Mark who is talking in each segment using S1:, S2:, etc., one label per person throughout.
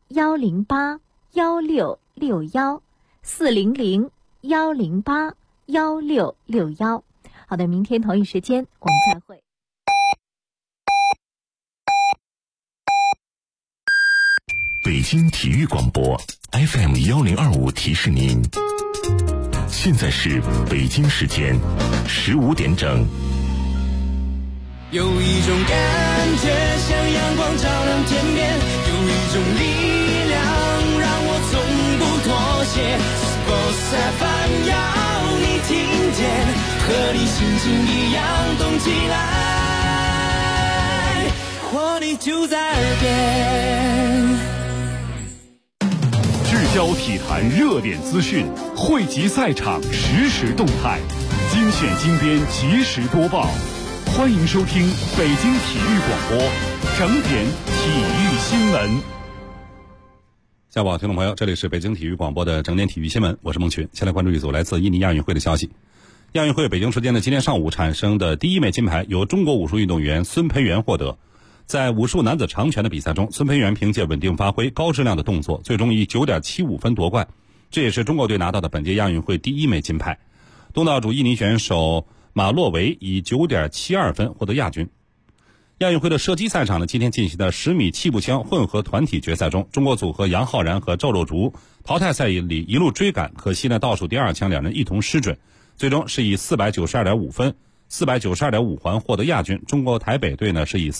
S1: 400-168-1661。好的，明天同一时间我们再会。
S2: 北京体育广播 FM1025 提示您，现在是北京时间15点整。
S3: 有一种感觉像阳光照亮天边，有一种力量让我从不妥协。Sports FM 要你听见，和你心情一样动起来，活力就在耳边。
S4: 聚焦体坛热点资讯，汇集赛场实时动态，精选精编及时播报。欢迎收听北京体育广播整点体育新闻。
S5: 下午好，听众朋友，这里是北京体育广播的整点体育新闻，我是孟群。先来关注一组来自印尼亚运会的消息。亚运会北京时间的今天上午产生的第一枚金牌由中国武术运动员孙培元获得。在武术男子长拳的比赛中，孙培元凭借稳定发挥、高质量的动作，最终以 9.75 分夺冠，这也是中国队拿到的本届亚运会第一枚金牌。东道主印尼选手马洛维以 9.72 分获得亚军。亚运会的射击赛场呢，今天进行的10米气步枪混合团体决赛中，中国组合杨浩然和赵若竹淘汰赛里一路追赶，可惜呢倒数第二枪两人一同失准，最终是以 492.5 分、492.5 环获得亚军。中国台北队呢是以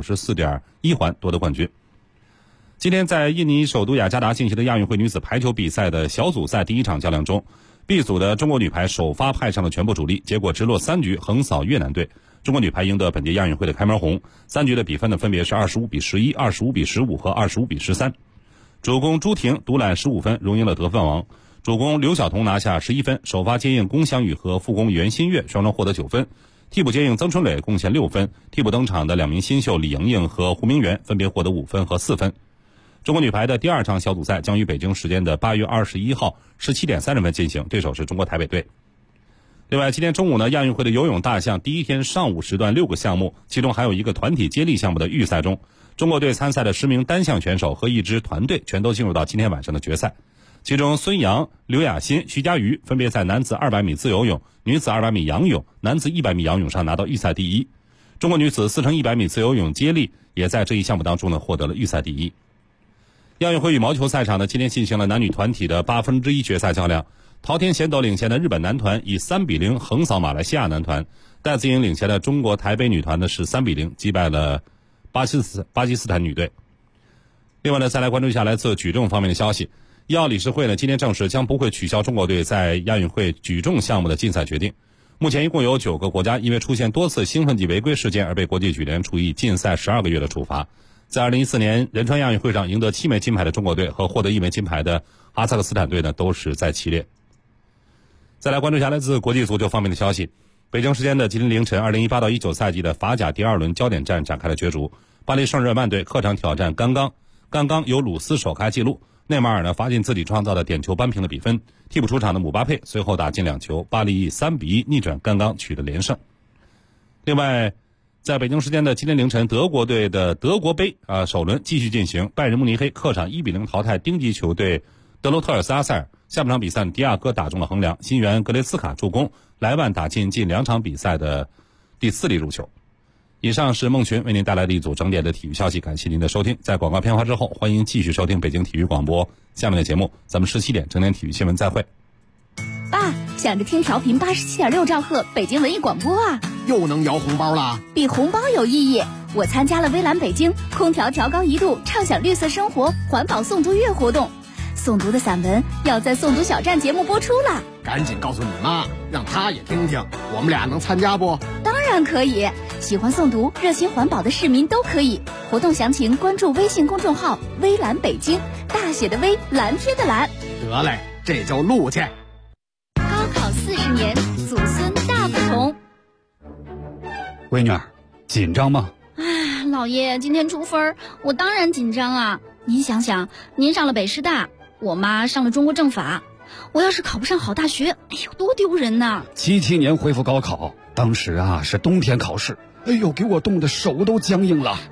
S5: 494.1 环夺得冠军。今天在印尼首都雅加达进行的亚运会女子排球比赛的小组赛第一场较量中，B 组的中国女排首发派上了全部主力，结果直落3局横扫越南队。中国女排赢得本届亚运会的开门红，3局的比分呢分别是25-11、25-15和25-13。主攻朱婷独揽15分，荣膺了得分王。主攻刘晓彤拿下11分，首发接应龚翔宇和副攻袁心玥双双获得9分，替补接应曾春磊贡献6分，替补登场的2名新秀李盈莹和胡明媛分别获得5分和4分。中国女排的第二场小组赛将于北京时间的8月21号17点30分进行，对手是中国台北队。另外，今天中午呢，亚运会的游泳大项第一天上午时段6个项目，其中还有一个团体接力项目的预赛中，中国队参赛的10名单项选手和一支团队全都进入到今天晚上的决赛。其中孙杨、刘雅欣、徐嘉余分别在男子200米自由泳、女子200米仰泳、男子100米仰泳上拿到预赛第一。中国女子4×100米自由泳接力也在这一项目当中呢获得了预赛第一。亚运会羽毛球赛场呢，今天进行了男女团体的1/8决赛较量。桃田贤斗领衔的日本男团以3-0横扫马来西亚男团，戴资颖领衔的中国台北女团呢是3-0击败了巴基斯坦女队。另外呢，再来关注一下来自举重方面的消息。医奥理事会呢今天证实将不会取消中国队在亚运会举重项目的禁赛决定。目前一共有9个国家因为出现多次兴奋剂违规事件而被国际举联处以禁赛12个月的处罚。在2014年仁川亚运会上赢得7枚金牌的中国队和获得1枚金牌的哈萨克斯坦队呢都是在其列。再来关注一下来自国际足球方面的消息。北京时间的今天凌晨，2018-19赛季的法甲第2轮焦点战展开了角逐。巴黎圣日耳曼队客场挑战刚刚由鲁斯首开纪录，内马尔呢罚进自己创造的点球扳平了比分。替补出场的姆巴佩随后打进2球，巴黎以3-1逆转刚刚取得连胜。另外，在北京时间的今天凌晨，德国队的德国杯首轮继续进行，拜仁慕尼黑客场1-0淘汰丁级球队德罗特尔斯阿塞尔。下半场比赛，迪亚哥打中了横梁，新援格雷斯卡助攻，莱万打进近2场比赛的第4粒入球。以上是孟群为您带来的一组整点的体育消息，感谢您的收听。在广告片花之后，欢迎继续收听北京体育广播下面的节目，咱们17点整点体育新闻再会。
S6: 爸，想着听调频87.6兆赫北京文艺广播啊，
S7: 又能摇红包啦！
S6: 比红包有意义。我参加了微蓝北京空调调高1度畅享绿色生活环保诵读月活动，诵读的散文要在诵读小站节目播出了。
S7: 赶紧告诉你妈，让她也听听，我们俩能参加不？
S6: 当然可以，喜欢诵读热心环保的市民都可以。活动详情关注微信公众号微蓝北京，大写的微，蓝天的蓝。
S7: 得嘞，这就录去。
S6: 高考40年，祖孙大不同。
S4: 闺女儿，紧张吗？
S6: 老爷，今天出分，我当然紧张啊。您想想，您上了北师大，我妈上了中国政法，我要是考不上好大学，哎呦，多丢人呐
S4: ！77年恢复高考，当时是冬天考试，哎呦，给我冻得手都僵硬了。
S6: 哎，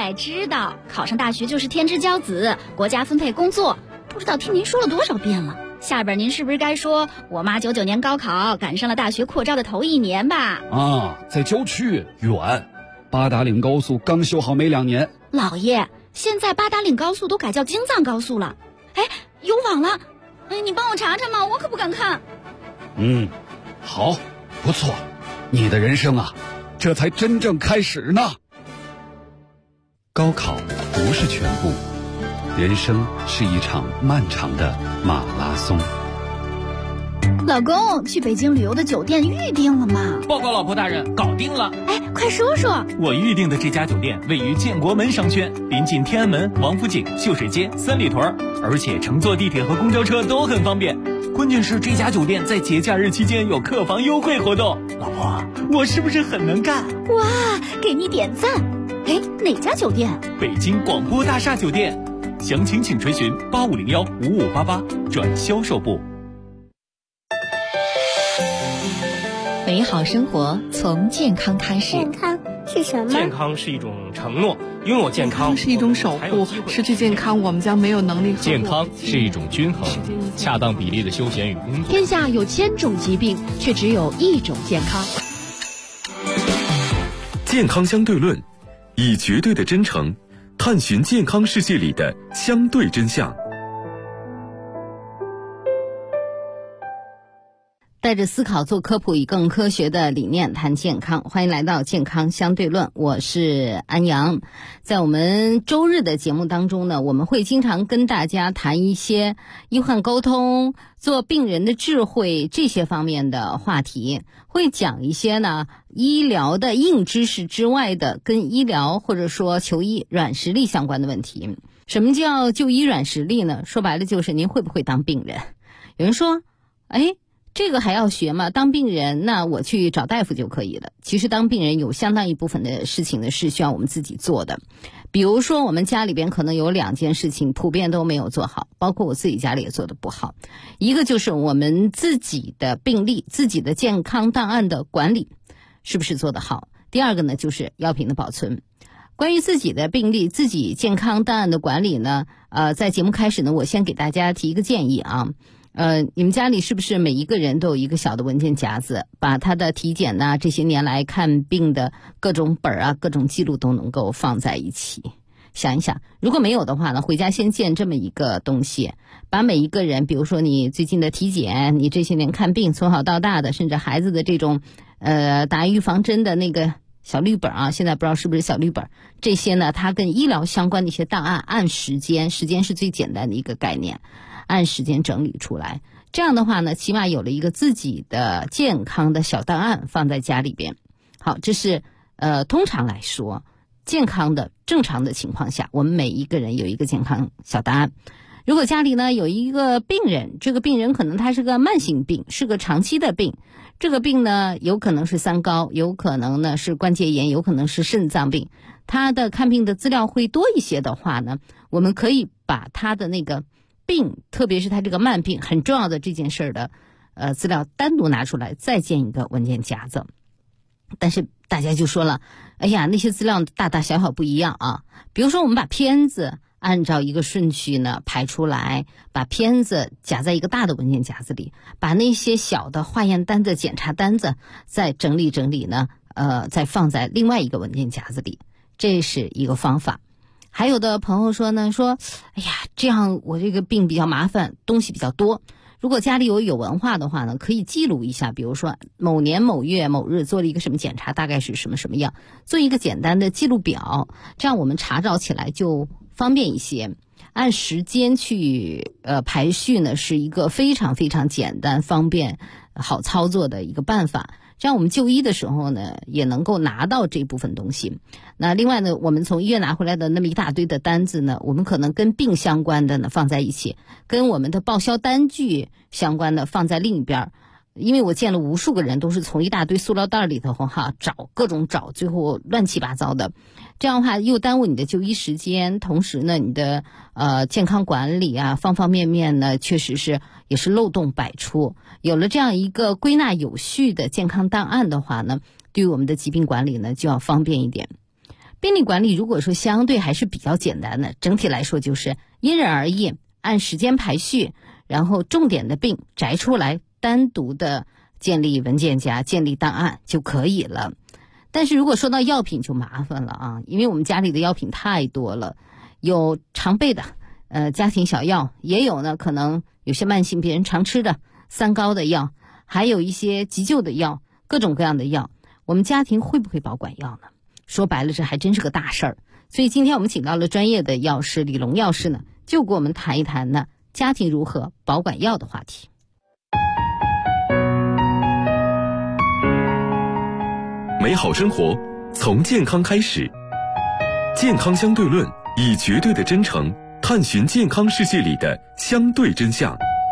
S6: 才知道，考上大学就是天之骄子，国家分配工作，不知道听您说了多少遍了。下边您是不是该说我妈99年高考赶上了大学扩招的头1年吧？
S8: 啊，在郊区远，八达岭高速刚修好没2年。
S6: 老爷，现在八达岭高速都改叫京藏高速了，哎，有网了，哎，你帮我查查嘛，我可不敢看。
S8: 好，不错，你的人生啊，这才真正开始呢。高考不是全部，人生是一场漫长的马拉松。
S6: 老公，去北京旅游的酒店预定了吗？
S9: 报告老婆大人，搞定了。
S6: 哎，快说说。
S9: 我预定的这家酒店位于建国门商圈，临近天安门、王府井、秀水街、三里屯，而且乘坐地铁和公交车都很方便。关键是这家酒店在节假日期间有客房优惠活动。老婆，我是不是很能干？
S6: 哇，给你点赞。哎，哪家酒店？
S9: 北京广播大厦酒店。详情请垂询8501-5588转销售部。
S1: 美好生活从健康开始。
S10: 健康是什么？
S11: 健康是一种承诺，拥有健康
S12: 是一种守护，失去健康我们将没有能力。
S11: 健康是一种均衡，恰当比例的休闲与工作。
S13: 天下有1000种疾病，却只有1种健康。
S14: 健康相对论，以绝对的真诚探寻健康世界里的相对真相。
S15: 带着思考做科普，以更科学的理念谈健康。欢迎来到健康相对论，我是安阳。在我们周日的节目当中呢，我们会经常跟大家谈一些医患沟通、做病人的智慧这些方面的话题，会讲一些呢医疗的硬知识之外的跟医疗或者说求医软实力相关的问题。什么叫就医软实力呢？说白了就是您会不会当病人。有人说，哎，这个还要学吗？当病人那我去找大夫就可以了。其实当病人有相当一部分的事情呢是需要我们自己做的。比如说我们家里边可能有2件事情普遍都没有做好，包括我自己家里也做得不好。一个就是我们自己的病历、自己的健康档案的管理是不是做得好。第二个呢就是药品的保存。关于自己的病历、自己健康档案的管理呢，在节目开始呢，我先给大家提一个建议啊。你们家里是不是每一个人都有一个小的文件夹子，把他的体检呐，这些年来看病的各种本啊、各种记录都能够放在一起？想一想，如果没有的话呢，回家先建这么一个东西，把每一个人，比如说你最近的体检，你这些年看病从小到大的，甚至孩子的这种打预防针的那个小绿本啊，现在不知道是不是小绿本，这些呢它跟医疗相关的一些档案，按时间是最简单的一个概念，按时间整理出来。这样的话呢，起码有了一个自己的健康的小档案放在家里边。好，这是通常来说健康的正常的情况下，我们每一个人有一个健康小档案。如果家里呢有一个病人，这个病人可能他是个慢性病，是个长期的病，这个病呢有可能是三高，有可能呢是关节炎，有可能是肾脏病，他的看病的资料会多一些的话呢，我们可以把他的那个病，特别是他这个慢病很重要的这件事的资料单独拿出来，再建一个文件夹子。但是大家就说了，哎呀，那些资料大大小小不一样啊。比如说我们把片子按照一个顺序呢排出来，把片子夹在一个大的文件夹子里，把那些小的化验单子、检查单子再整理整理呢，再放在另外一个文件夹子里，这是一个方法。还有的朋友说呢，说，哎呀，这样我这个病比较麻烦，东西比较多。如果家里有文化的话呢，可以记录一下，比如说某年某月某日做了一个什么检查，大概是什么什么样，做一个简单的记录表，这样我们查找起来就方便一些。按时间去排序呢，是一个非常非常简单、方便、好操作的一个办法。这样我们就医的时候呢，也能够拿到这部分东西。那另外呢，我们从医院拿回来的那么一大堆的单子呢，我们可能跟病相关的呢放在一起，跟我们的报销单据相关的放在另一边。因为我见了无数个人都是从一大堆塑料袋里头找各种找，最后乱七八糟的。这样的话又耽误你的就医时间，同时呢你的健康管理啊方方面面呢确实是也是漏洞百出。有了这样一个归纳有序的健康档案的话呢，对于我们的疾病管理呢就要方便一点。 病历管理如果说相对还是比较简单的，整体来说就是因人而异，按时间排序，然后重点的病摘出来，单独的建立文件夹、建立档案就可以了。但是如果说到药品就麻烦了啊，因为我们家里的药品太多了，有常备的家庭小药，也有呢可能有些慢性病人常吃的三高的药，还有一些急救的药，各种各样的药。我们家庭会不会保管药呢？说白了这还真是个大事儿。所以今天我们请到了专业的药师李龙药师呢，就跟我们谈一谈呢家庭如何保管药的话题。
S14: 美好生活从健康开始，健康相对论，以绝对的真诚探寻健康世界里的相对真相。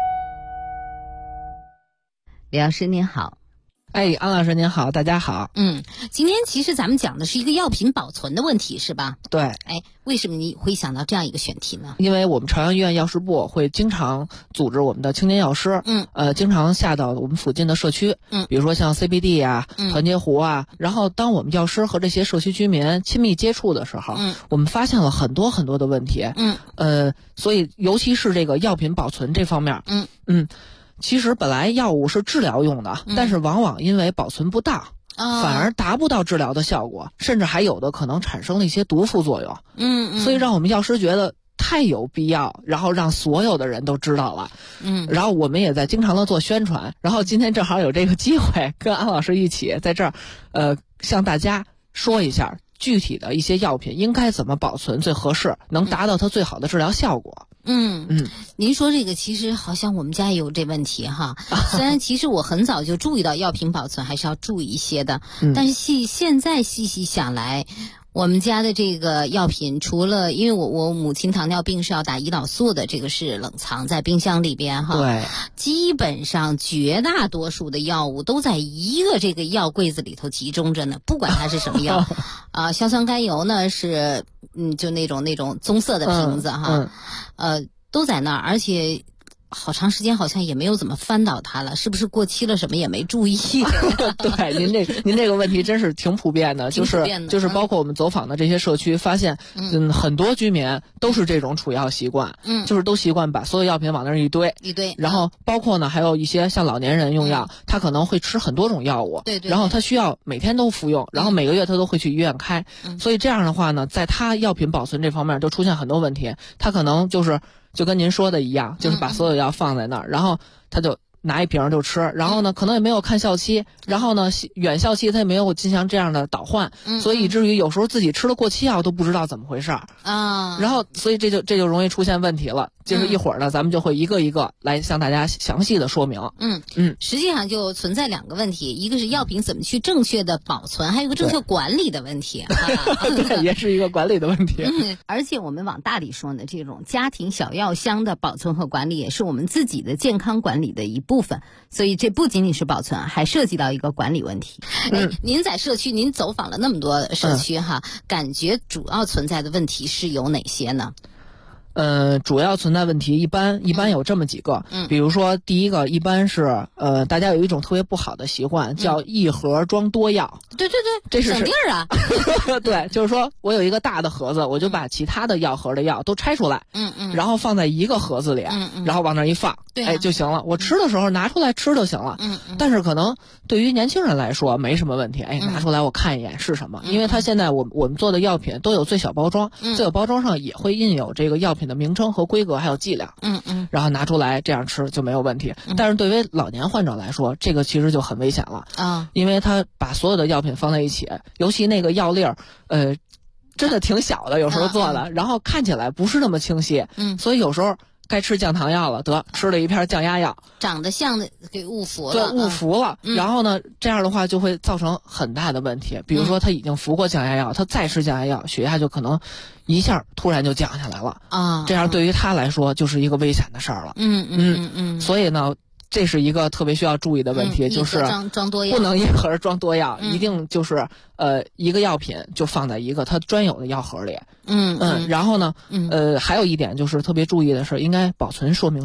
S15: 李老师您好。
S10: 安老师您好，大家好。
S15: 今天其实咱们讲的是一个药品保存的问题，是吧？
S10: 对。
S15: 为什么你会想到这样一个选题呢？
S10: 因为我们朝阳医院药师部会经常组织我们的青年药师，经常下到我们附近的社区，比如说像 CBD 啊、团结湖啊，然后当我们药师和这些社区居民亲密接触的时候，我们发现了很多很多的问题，所以尤其是这个药品保存这方面，其实本来药物是治疗用的，但是往往因为保存不当，反而达不到治疗的效果，甚至还有的可能产生了一些毒副作用。所以让我们药师觉得太有必要，然后让所有的人都知道了。然后我们也在经常的做宣传，然后今天正好有这个机会跟安老师一起在这儿向大家说一下具体的一些药品应该怎么保存最合适，能达到它最好的治疗效果。
S15: 您说这个其实好像我们家也有这问题哈。虽然其实我很早就注意到药品保存还是要注意一些的，但是现在细细想来，我们家的这个药品除了因为我母亲糖尿病是要打胰岛素的，这个是冷藏在冰箱里边哈。
S10: 对，
S15: 基本上绝大多数的药物都在一个这个药柜子里头集中着呢，不管它是什么药硝酸甘油呢是就那种棕色的瓶子哈，都在那儿，而且好长时间好像也没有怎么翻倒它了，是不是过期了什么也没注意
S10: 对，您这个问题真是挺普遍的，就是包括我们走访的这些社区发现很多居民都是这种储药习惯，就是都习惯把所有药品往那儿一堆，然后包括呢还有一些像老年人用药，他可能会吃很多种药物，然后他需要每天都服用，然后每个月他都会去医院开，所以这样的话呢，在他药品保存这方面就出现很多问题，他可能就跟您说的一样，就是把所有药放在那儿，然后他就拿一瓶就吃，然后呢可能也没有看效期，然后呢远效期他也没有进行这样的倒换，所以以至于有时候自己吃了过期药都不知道怎么回事啊。然后所以这就容易出现问题了。就是一会儿呢咱们就会一个一个来向大家详细的说明。
S15: 实际上就存在两个问题，一个是药品怎么去正确的保存，还有一个正确管理的问题
S10: 对，也是一个管理的问题。
S15: 而且我们往大里说呢，这种家庭小药箱的保存和管理也是我们自己的健康管理的一部分，所以这不仅仅是保存，还涉及到一个管理问题。您在社区您走访了那么多社区哈，感觉主要存在的问题是有哪些呢？
S10: 主要存在问题一般有这么几个，比如说第一个一般是大家有一种特别不好的习惯，叫一盒装多药。
S15: 对，
S10: 这是
S15: 省地儿啊。
S10: 对，就是说我有一个大的盒子，我就把其他的药盒的药都拆出来，然后放在一个盒子里，然后往那儿一放，就行了。我吃的时候拿出来吃就行了。但是可能对于年轻人来说没什么问题，拿出来我看一眼是什么，因为它现在我们做的药品都有最小包装，最小包装上也会印有这个药品的名称和规格还有剂量，然后拿出来这样吃就没有问题。但是对于老年患者来说，这个其实就很危险了啊，因为他把所有的药品放在一起，尤其那个药粒儿，真的挺小的，有时候做的，然后看起来不是那么清晰，所以有时候该吃降糖药了，吃了一片降压药，
S15: 长得像的给误服了，
S10: 对，误服了。然后呢，这样的话就会造成很大的问题。比如说他已经服过降压药，他再吃降压药，血压就可能一下突然就降下来了啊。这样对于他来说就是一个危险的事儿了。所以呢，这是一个特别需要注意的问题，就是
S15: 装多药，
S10: 不能一盒装多药，一定就是一个药品就放在一个它专有的药盒里。然后呢，还有一点就是特别注意的是，应该保存说明书。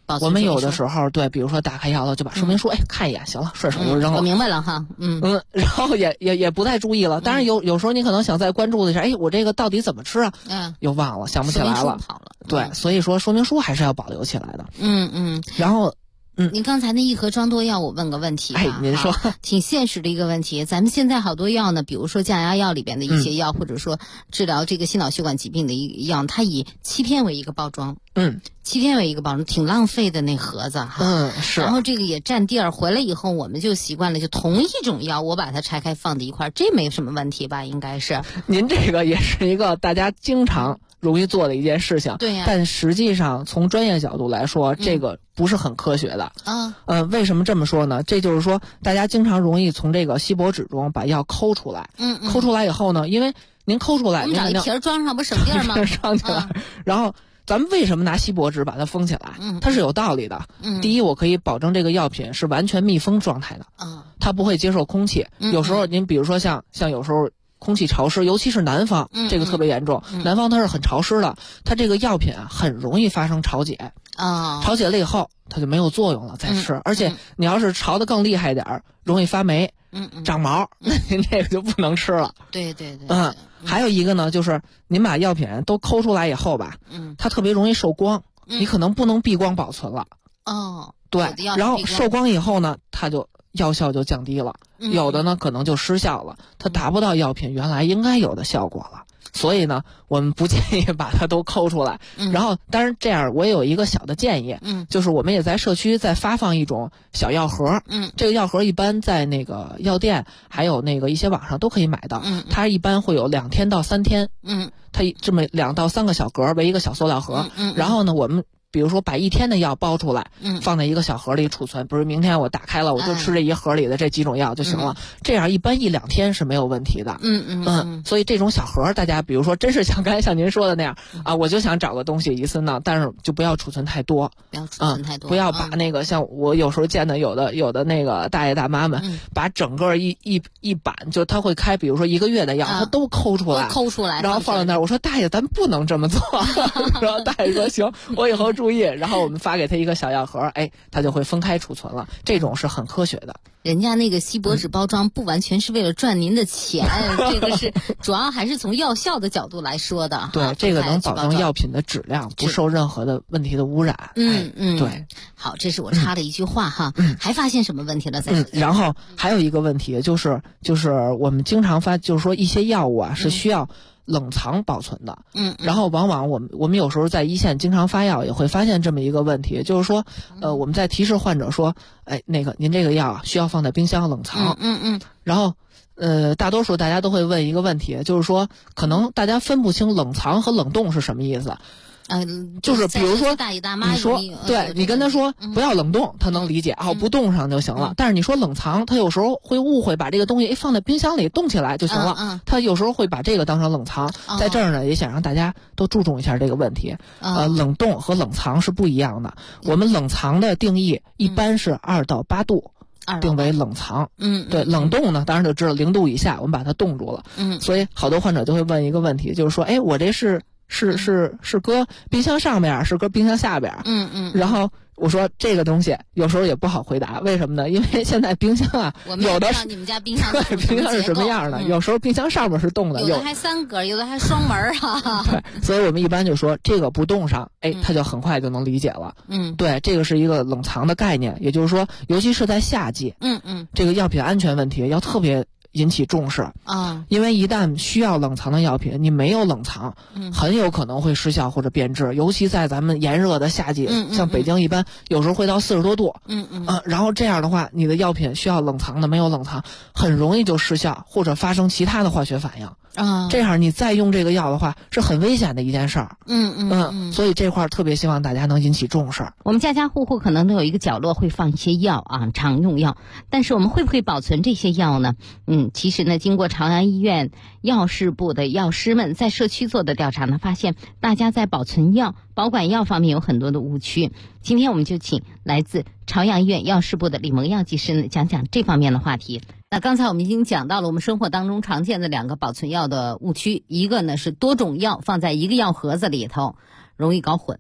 S10: 我们有的时候对，比如说打开药了就把说明书看一眼，行了，顺手就扔了。
S15: 我明白了哈，
S10: 然后也不太注意了。当然有时候你可能想再关注一下，我这个到底怎么吃啊？又忘了，想不起来了。对，所以说说明书还是要保留起来的。然后。
S15: 您刚才那一盒装多药，我问个问题
S10: 您说，
S15: 挺现实的一个问题。咱们现在好多药呢，比如说降压药里边的一些药，或者说治疗这个心脑血管疾病的一个药，它以7天为一个包装，7天为一个包装，挺浪费的那盒子哈。
S10: 是。
S15: 然后这个也占地儿，回来以后我们就习惯了，就同一种药，我把它拆开放在一块儿，这没什么问题吧？应该是。
S10: 您这个也是一个大家经常容易做的一件事情，
S15: 对呀。
S10: 但实际上从专业角度来说，这个不是很科学的。为什么这么说呢？这就是说，大家经常容易从这个锡箔纸中把药抠出来。抠出来以后呢，因为您抠出来，
S15: 我们找一瓶装上不省地儿吗？
S10: 装起来，然后咱们为什么拿锡箔纸把它封起来？它是有道理的。第一，我可以保证这个药品是完全密封状态的。它不会接受空气。有时候您比如说像有时候。空气潮湿，尤其是南方，这个特别严重。南方它是很潮湿的，它这个药品很容易发生潮解。潮解了以后，它就没有作用了再吃。而且你要是潮得更厉害一点，容易发霉，长毛，那您这个就不能吃了。
S15: 对。
S10: 还有一个呢，就是您把药品都抠出来以后吧，它特别容易受光，你可能不能避光保存了。对，然后受光以后呢，它就药效就降低了，有的呢可能就失效了，它达不到药品原来应该有的效果了。所以呢，我们不建议把它都抠出来。然后当然这样我也有一个小的建议，就是我们也在社区再发放一种小药盒。这个药盒一般在那个药店还有那个一些网上都可以买到。它一般会有2天到3天。它这么2到3个小格为一个小塑料盒。然后呢，我们比如说把1天的药包出来，放在一个小盒里储存，不是明天我打开了我就吃这一盒里的这几种药就行了。这样一般1-2天是没有问题的。所以这种小盒大家比如说真是像刚才像您说的那样啊，我就想找个东西一次呢，但是就不要储存太多，不要把那个像我有时候见的有的那个大爷大妈们，把整个一板就他会开比如说1个月的药，他都抠出来，然后放在那儿。我说大爷，咱不能这么做。然后大爷说行，我以后注意。然后我们发给他一个小药盒，他就会分开储存了。这种是很科学的。
S15: 人家那个锡箔纸包装不完全是为了赚您的钱，这个是主要还是从药效的角度来说的。
S10: 对，这个能保证药品的质量不受任何的问题的污染。对。
S15: 好，这是我插了一句话哈。还发现什么问题了？
S10: 然后还有一个问题就是我们经常就是说一些药物啊是需要冷藏保存的。然后往往我们有时候在一线经常发药也会发现这么一个问题，就是说我们在提示患者说，那个您这个药啊需要放在冰箱冷藏。然后大多数大家都会问一个问题，就是说可能大家分不清冷藏和冷冻是什么意思。就是比如说你说对你跟他说不要冷冻，他能理解不冻上就行了。但是你说冷藏，他有时候会误会把这个东西放在冰箱里冻起来就行了。他有时候会把这个当成冷藏。在这儿呢也想让大家都注重一下这个问题。冷冻和冷藏是不一样的。我们冷藏的定义一般是2到8度定为冷藏。对，冷冻呢当然就知道0度以下我们把它冻住了。所以好多患者就会问一个问题，就是说我这是搁冰箱上边是搁冰箱下边。然后我说这个东西有时候也不好回答，为什么呢？因为现在冰箱啊，有的
S15: 你们家冰箱
S10: 冰箱是什么样的？有时候冰箱上面是冻的，
S15: 有的还3格，有的还双门啊。
S10: 对，所以我们一般就说这个不冻上，它就很快就能理解了。对，这个是一个冷藏的概念，也就是说，尤其是在夏季，这个药品安全问题要特别引起重视因为一旦需要冷藏的药品，你没有冷藏，很有可能会失效或者变质，尤其在咱们炎热的夏季，像北京一般有时候会到40多度，然后这样的话，你的药品需要冷藏的没有冷藏，很容易就失效或者发生其他的化学反应。这样你再用这个药的话是很危险的一件事儿。所以这块特别希望大家能引起重视。
S15: 我们家家户户可能都有一个角落会放一些药常用药，但是我们会不会保存这些药呢？其实呢，经过朝阳医院药事部的药师们在社区做的调查呢，发现大家在保存药、保管药方面有很多的误区。今天我们就请来自朝阳医院药事部的李萌药剂师呢讲讲这方面的话题。那刚才我们已经讲到了我们生活当中常见的2个保存药的误区，一个呢是多种药放在一个药盒子里头容易搞混，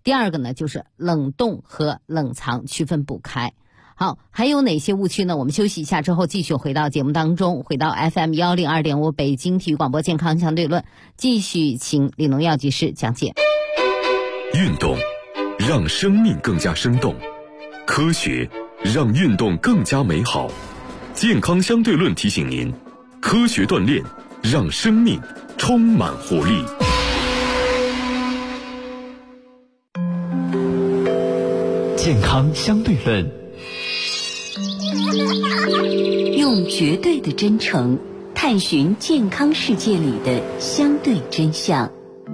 S15: 第二个呢，就是冷冻和冷藏区分不开。好，还有哪些误区呢？我们休息一下之后继续回到节目当中，回到 FM102.5 北京体育广播健康相对论，继续请李农药剂师讲解。
S14: 运动让生命更加生动，科学让运动更加美好。健康相对论提醒您，科学锻炼让生命充满活力。
S16: 健康相对论，
S17: 用绝对的真诚探寻健康世界里的相对真相。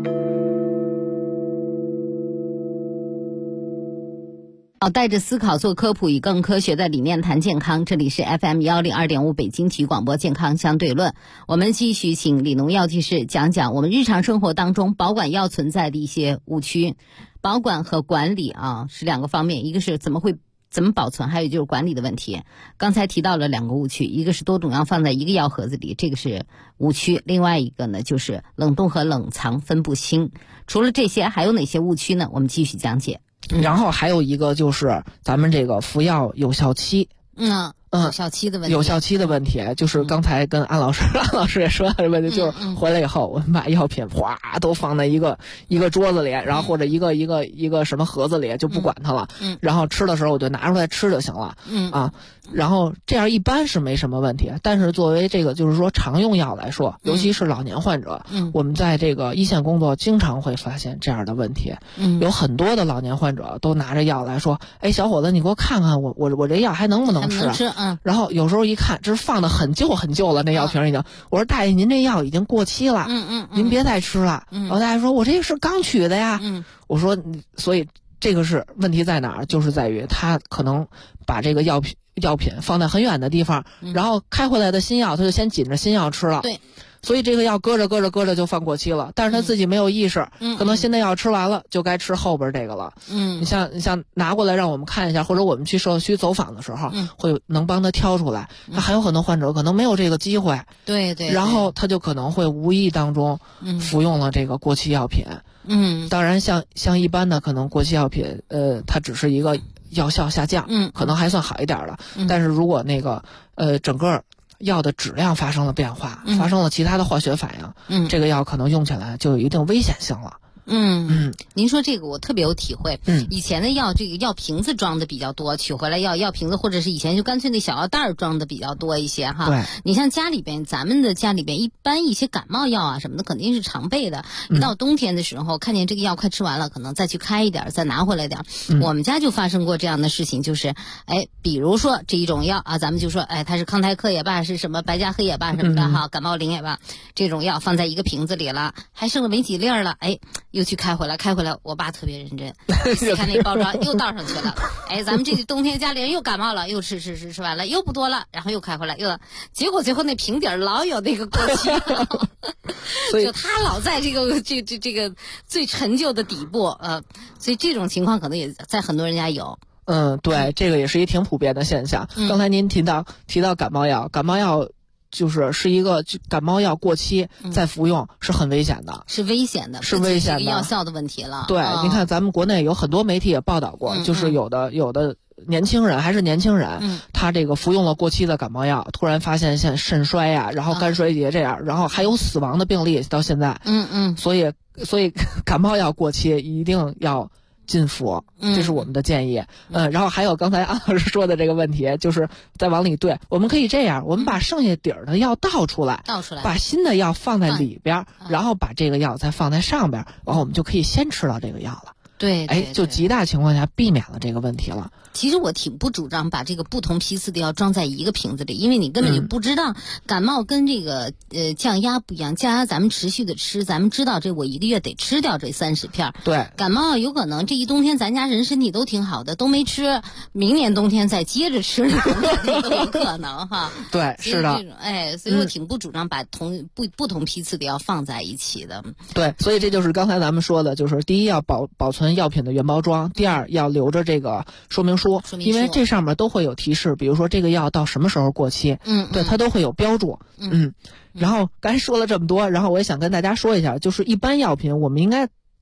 S15: 好，带着思考做科普，以更科学的理念谈健康。这里是 FM102.5 北京体育广播健康相对论。我们继续请李农药剂师讲讲我们日常生活当中保管药存在的一些误区。保管和管理是两个方面，一个是怎么保存，还有就是管理的问题。刚才提到了两个误区，一个是多种药放在一个药盒子里，这个是误区；另外一个呢，就是冷冻和冷藏分不清。除了这些，还有哪些误区呢？我们继续讲解。
S10: 然后还有一个就是咱们这个服药有效期。
S15: 有效期的问题，
S10: 有效期的问题就是刚才跟安老师也说到的问题，就是回来以后我们把药品哗都放在一个桌子里，然后或者一个什么盒子里，就不管它了，然后吃的时候我就拿出来吃就行了，然后这样一般是没什么问题。但是作为这个就是说常用药来说，尤其是老年患者，我们在这个一线工作经常会发现这样的问题。有很多的老年患者都拿着药来说，哎，小伙子，你给我看看我这药还能不能吃啊？然后有时候一看，这是放的很旧了，那药瓶已经。我说大爷，您这药已经过期了，您别再吃了。然后大爷说，我这是刚取的呀。我说，所以这个是问题在哪儿？就是在于他可能把这个药品放在很远的地方，然后开回来的新药他就先紧着新药吃了。对。所以这个药搁着就放过期了，但是他自己没有意识，可能新的药吃完了就该吃后边这个了。你像拿过来让我们看一下，或者我们去社区走访的时候，能帮他挑出来。那还有很多患者可能没有这个机会，
S15: 对，
S10: 然后他就可能会无意当中服用了这个过期药品。当然像一般的可能过期药品，它只是一个药效下降，可能还算好一点了。但是如果那个整个药的质量发生了变化，发生了其他的化学反应，这个药可能用起来就有一定危险性了。
S15: 您说这个我特别有体会。以前的药，这个药瓶子装的比较多，取回来药瓶子，或者是以前就干脆那小药袋装的比较多一些哈。对，你像咱们的家里边，一般一些感冒药啊什么的肯定是常备的。一到冬天的时候，看见这个药快吃完了，可能再去开一点，再拿回来点。我们家就发生过这样的事情，就是比如说这一种药啊，咱们就说它是康泰克也罢，是什么白加黑也罢什么的哈，感冒灵也罢，这种药放在一个瓶子里了，还剩了没几粒了，又去开回来，我爸特别认真，看那包装又倒上去了。咱们这冬天家里人又感冒了，又吃完了，又不多了，然后又开回来，结果最后那瓶底老有那个过期，就他老在这个最陈旧的底部，所以这种情况可能也在很多人家有。
S10: 对，这个也是一挺普遍的现象。刚才您提到感冒药是一个感冒药过期再服用是很危险的，
S15: 是危险的药效的问题了。
S10: 对，您看咱们国内有很多媒体也报道过，就是有的年轻人他这个服用了过期的感冒药，突然发现肾衰呀，然后肝衰竭这样，然后还有死亡的病例到现在。所以感冒药过期一定要禁服，这是我们的建议。然后还有刚才安老师说的这个问题，就是再往里兑。我们可以这样，我们把剩下底儿的药倒出来，把新的药放在里边，然后把这个药再放在上边，然后我们就可以先吃到这个药了。
S15: 对，
S10: 就极大情况下避免了这个问题了。
S15: 其实我挺不主张把这个不同批次的药装在一个瓶子里，因为你根本就不知道感冒跟这个降压不一样。降压咱们持续的吃，咱们知道我一个月得吃掉这30片。
S10: 对，
S15: 感冒有可能这一冬天咱家人身体都挺好的，都没吃，明年冬天再接着吃都有可能哈。
S10: 对，是的。
S15: 所以我挺不主张把不同批次的药放在一起的。
S10: 对，所以这就是刚才咱们说的，就是第一要保存药品的原包装，第二要留着这个说明书，因为这上面都会有提示，比如说这个药到什么时候过期，对，它都会有标注。然后刚才说了这么多，然后我也想跟大家说一下，就是一般药品我们应该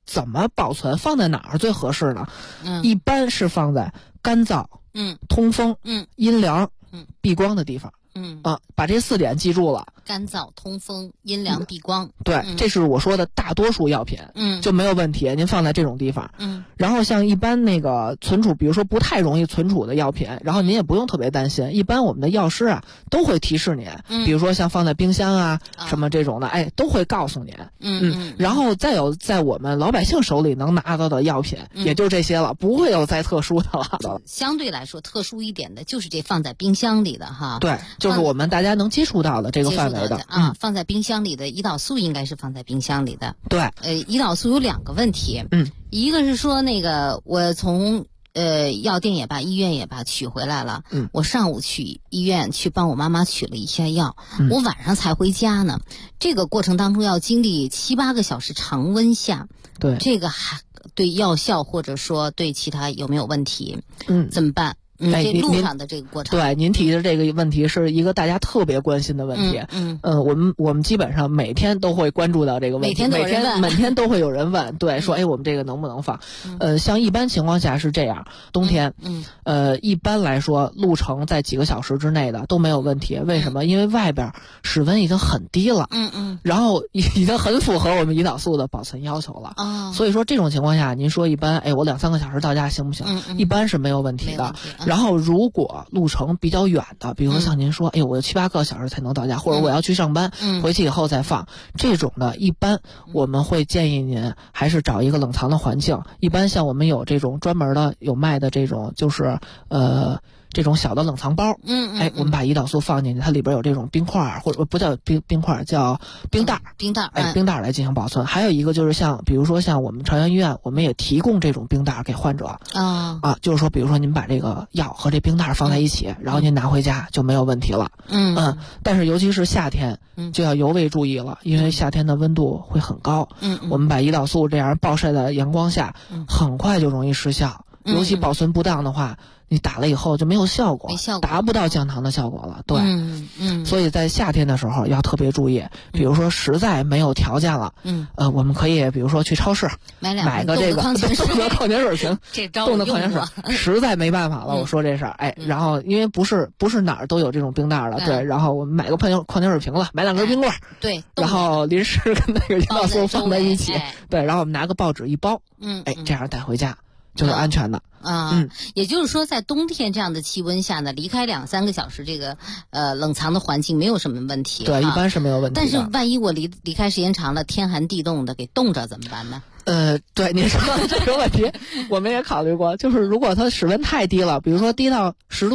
S10: 怎么保存，放在哪儿最合适呢？一般是放在干燥、通风、阴凉、避光的地方。把这4点记住了。
S15: 干燥、通风、阴凉、避光。
S10: 对，这是我说的大多数药品，就没有问题。您放在这种地方，然后像一般那个存储，比如说不太容易存储的药品，然后您也不用特别担心。一般我们的药师啊都会提示您，比如说像放在冰箱啊什么这种的，都会告诉您。然后再有在我们老百姓手里能拿到的药品，也就这些了，不会有再特殊的了。
S15: 相对来说特殊一点的就是这放在冰箱里的哈。
S10: 对，就是我们大家能接触到的这个范围的
S15: 放在冰箱里的胰岛素应该是放在冰箱里的。
S10: 对，
S15: 胰岛素有2个问题，一个是说那个我从药店也罢，医院也罢取回来了，我上午去医院去帮我妈妈取了一下药，我晚上才回家呢，这个过程当中要经历7、8个小时常温下，
S10: 对，
S15: 这个还对药效或者说对其他有没有问题？怎么办？这路上的这个过程，
S10: 对您提的这个问题是一个大家特别关心的问题。我们基本上每天都会关注到这个问题，每天都会有人问，对，说我们这个能不能放？像一般情况下是这样，冬天，一般来说路程在几个小时之内的都没有问题。为什么？因为外边室温已经很低了，然后已经很符合我们胰岛素的保存要求了。所以说这种情况下，您说一般，我2、3个小时到家行不行？一般是没有问题的。然后如果路程比较远的，比如说像您说，我有7、8个小时才能到家，或者我要去上班，回去以后再放，这种的，一般我们会建议您还是找一个冷藏的环境。一般像我们有这种专门的有卖的这种，就是这种小的冷藏包，我们把胰岛素放进去，它里边有这种冰块，或者不叫冰块，叫冰袋，冰袋来进行保存。还有一个就是比如说像我们朝阳医院，我们也提供这种冰袋给患者，就是说，比如说您把这个药和这冰袋放在一起，然后您拿回家就没有问题了。但是尤其是夏天，就要尤为注意了，因为夏天的温度会很高，我们把胰岛素这样暴晒在阳光下，很快就容易失效，尤其保存不当的话。你打了以后就没有效果，达不到降糖的效果了。对，所以在夏天的时候要特别注意。比如说实在没有条件了，我们可以比如说去超市买个这个冻的矿泉水瓶，冻的矿泉水，实在没办法了，我说这事儿，然后因为不是哪儿都有这种冰袋的，对，然后我们买个矿泉水瓶子，买2根冰棍，
S15: 对，
S10: 然后临时跟那个胰岛素放在一起，对，然后我们拿个报纸一包，这样带回家。就是安全的
S15: 也就是说，在冬天这样的气温下呢，离开2、3个小时这个冷藏的环境没有什么问题。
S10: 对，一般是没有问题的。
S15: 但是万一我离开时间长了，天寒地冻的给冻着怎么办呢？
S10: 对，您说的这个问题，我们也考虑过。就是如果它室温太低了，比如说低到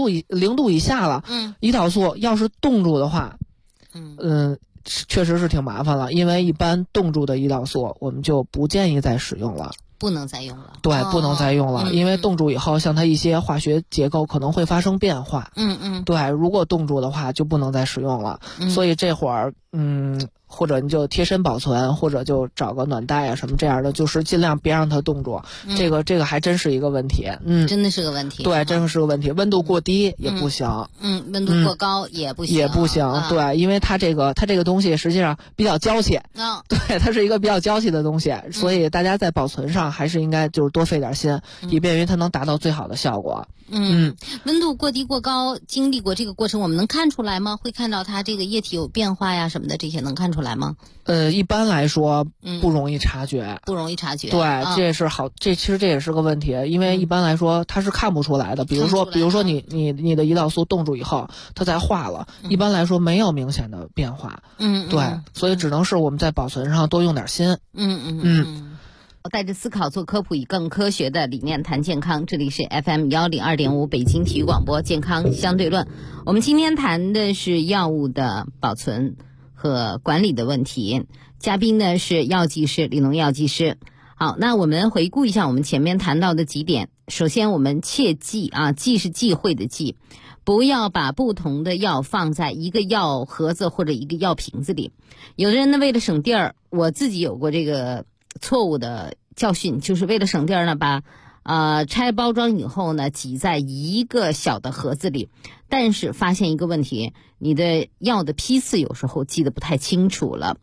S10: 0度以下了，胰岛素要是冻住的话，确实是挺麻烦了。因为一般冻住的胰岛素，我们就不建议再使用了。
S15: 不能再用了，
S10: 对，不能再用了，因为冻住以后，像它一些化学结构可能会发生变化。对，如果冻住的话，就不能再使用了。所以这会儿，或者你就贴身保存，或者就找个暖袋啊什么这样的，就是尽量别让它冻住。这个还真是一个问题。
S15: 真的是个问题。
S10: 对，真是个问题。温度过低也不行。
S15: 温度过高也不行。
S10: 也不行。对，因为它这个东西实际上比较娇气。对，它是一个比较娇气的东西，所以大家在保存上还是应该就是多费点心，以便于它能达到最好的效果。
S15: 温度过低过高，经历过这个过程，我们能看出来吗？会看到它这个液体有变化呀什么的，这些能看出来吗？
S10: 一般来说不容易察觉。
S15: 不容易察觉。
S10: 对，这是好，其实这也是个问题，因为一般来说它是看不出来的。比如说你的胰岛素冻住以后，它再化了，一般来说没有明显的变化。对，所以只能是我们在保存上多用点心。
S15: 带着思考做科普，以更科学的理念谈健康。这里是 FM 102.5北京体育广播健康相对论。我们今天谈的是药物的保存和管理的问题。嘉宾呢是药剂师李农药剂师。好，那我们回顾一下我们前面谈到的几点。首先，我们切记忌是忌讳的忌，不要把不同的药放在一个药盒子或者一个药瓶子里。有的人呢为了省地儿，我自己有过这个错误的教训，就是为了省地儿呢，把拆包装以后呢挤在一个小的盒子里，但是发现一个问题，你的药的批次有时候记得不太清楚了。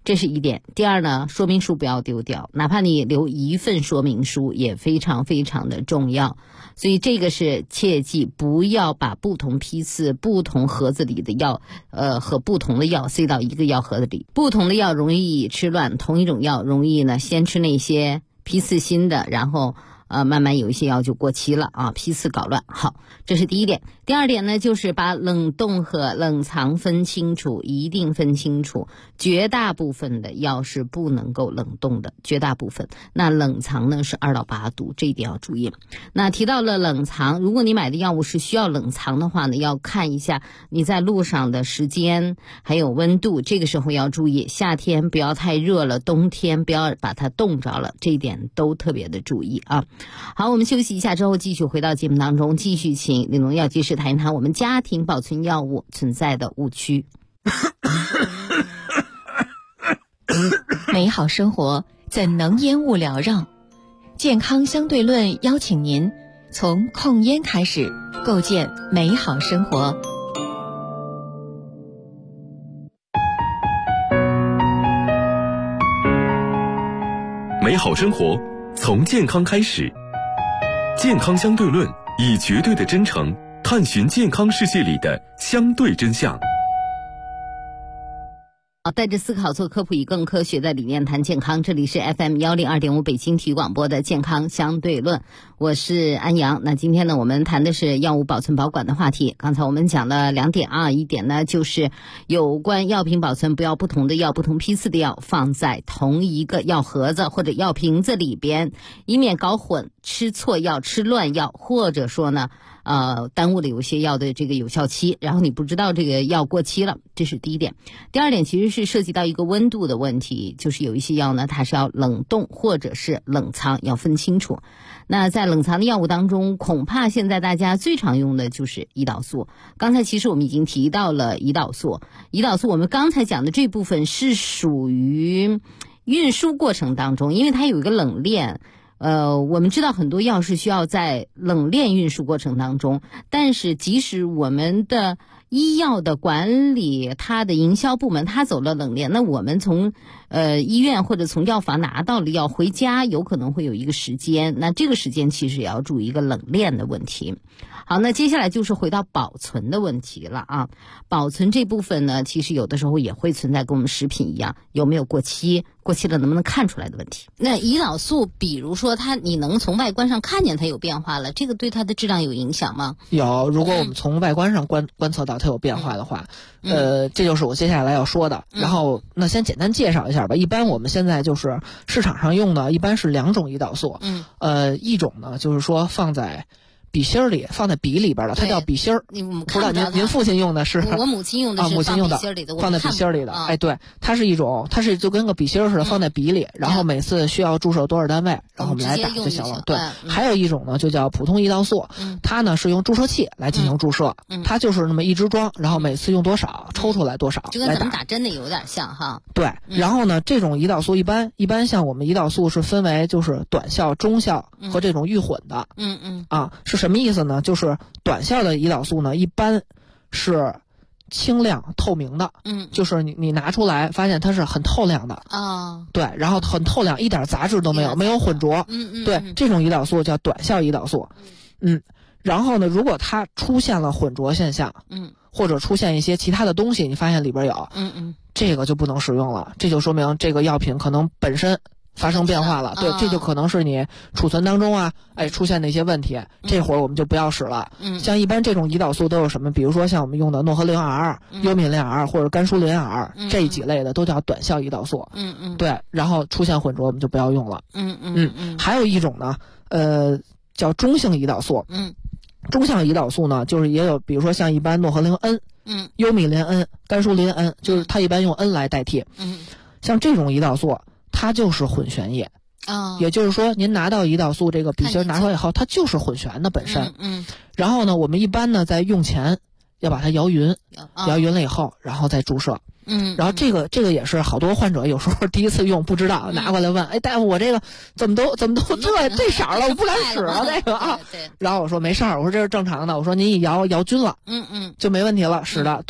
S15: 这是一点。第二呢，说明书不要丢掉，哪怕你留一份说明书也非常非常的重要。所以这个是切记不要把不同批次、不同盒子里的药，和不同的药塞到一个药盒子里。不同的药容易吃乱，同一种药容易呢先吃那些批次新的，然后慢慢有一些药就过期了啊，批次搞乱。好，这是第一点。第二点呢，就是把冷冻和冷藏分清楚，一定分清楚。绝大部分的药是不能够冷冻的，绝大部分。那冷藏呢是2到8度，这一点要注意。那提到了冷藏，如果你买的药物是需要冷藏的话呢，要看一下你在路上的时间还有温度，这个时候要注意，夏天不要太热了，冬天不要把它冻着了，这一点都特别的注意啊。好，我们休息一下之后继续回到节目当中，继续请李农药剂师谈一谈我们家庭保存药物存在的误区。
S1: 美好生活怎能烟雾缭绕？健康相对论邀请您从控烟开始，构建美好生活。
S14: 美好生活从健康开始，健康相对论以绝对的真诚探寻健康世界里的相对真相。
S15: 带着思考做科普，以更科学的理念谈健康。这里是 FM 102.5北京体育广播的健康相对论，我是安阳。那今天呢，我们谈的是药物保存保管的话题。刚才我们讲了2点啊，一点呢就是有关药品保存，不要不同的药、不同批次的药放在同一个药盒子或者药瓶子里边，以免搞混、吃错药、吃乱药，或者说呢耽误了有些药的这个有效期，然后你不知道这个药过期了，这是第一点。第二点其实是涉及到一个温度的问题，就是有一些药呢它是要冷冻或者是冷藏，要分清楚。那在冷藏的药物当中，恐怕现在大家最常用的就是胰岛素。刚才其实我们已经提到了胰岛素，胰岛素我们刚才讲的这部分是属于运输过程当中，因为它有一个冷链。我们知道很多药是需要在冷链运输过程当中，但是即使我们的医药的管理，它的营销部门它走了冷链，那我们从医院或者从药房拿到了药回家，有可能会有一个时间，那这个时间其实也要注意一个冷链的问题。好，那接下来就是回到保存的问题了啊。保存这部分呢，其实有的时候也会存在跟我们食品一样，有没有过期，过期了能不能看出来的问题。那胰岛素比如说你能从外观上看见它有变化了，这个对它的质量有影响吗？
S10: 有，如果我们从外观上观测到它有变化的话，这就是我接下来要说的。然后那先简单介绍一下吧。一般我们现在就是市场上用的一般是2种胰岛素，一种呢就是说放在笔芯里，放在笔里边的，它叫笔芯儿。不知道您父亲用的是？
S15: 我母亲用的是放笔芯里的，
S10: 放在笔芯里的。哎，对，它是一种，它是就跟个笔芯似的，放在笔里，然后每次需要注射多少单位，然后我们来打就行了。对，还有一种呢，就叫普通胰岛素，它呢是用注射器来进行注射，它就是那么一支装，然后每次用多少，抽出来多少，
S15: 就跟咱们打针的有点像哈。
S10: 对，然后呢，这种胰岛素一般像我们胰岛素是分为就是短效、中效和这种预混的。是什么意思呢？就是短效的胰岛素呢，一般是清亮透明的，就是你拿出来发现它是很透亮的对，然后很透亮，一点杂质都没有，没有混浊，对，这种胰岛素叫短效胰岛素，然后呢，如果它出现了混浊现象，或者出现一些其他的东西，你发现里边有，这个就不能使用了，这就说明这个药品可能本身发生变化了，对，这就可能是你储存当中出现的一些问题，这会儿我们就不要使了。像一般这种胰岛素都有什么？比如说像我们用的诺和林 R、优敏林 R 或者甘舒林 R 这几类的都叫短效胰岛素。对，然后出现混浊我们就不要用了。还有一种呢，叫中性胰岛素。中性胰岛素呢，就是也有，比如说像一般诺和林 N、优米林 N、甘舒林 N， 就是它一般用 N 来代替。像这种胰岛素，它就是混悬液，也就是说，您拿到胰岛素这个笔芯拿出来以后，它就是混悬的本身。然后呢，我们一般呢在用前要把它摇匀，摇匀了以后，然后再注射。然后这个也是好多患者有时候第一次用不知道，拿过来问，哎，大夫，我这个怎么都这色了，我不敢使了这个啊。然后我说没事儿，我说这是正常的，我说您一摇均了，就没问题了，使的对。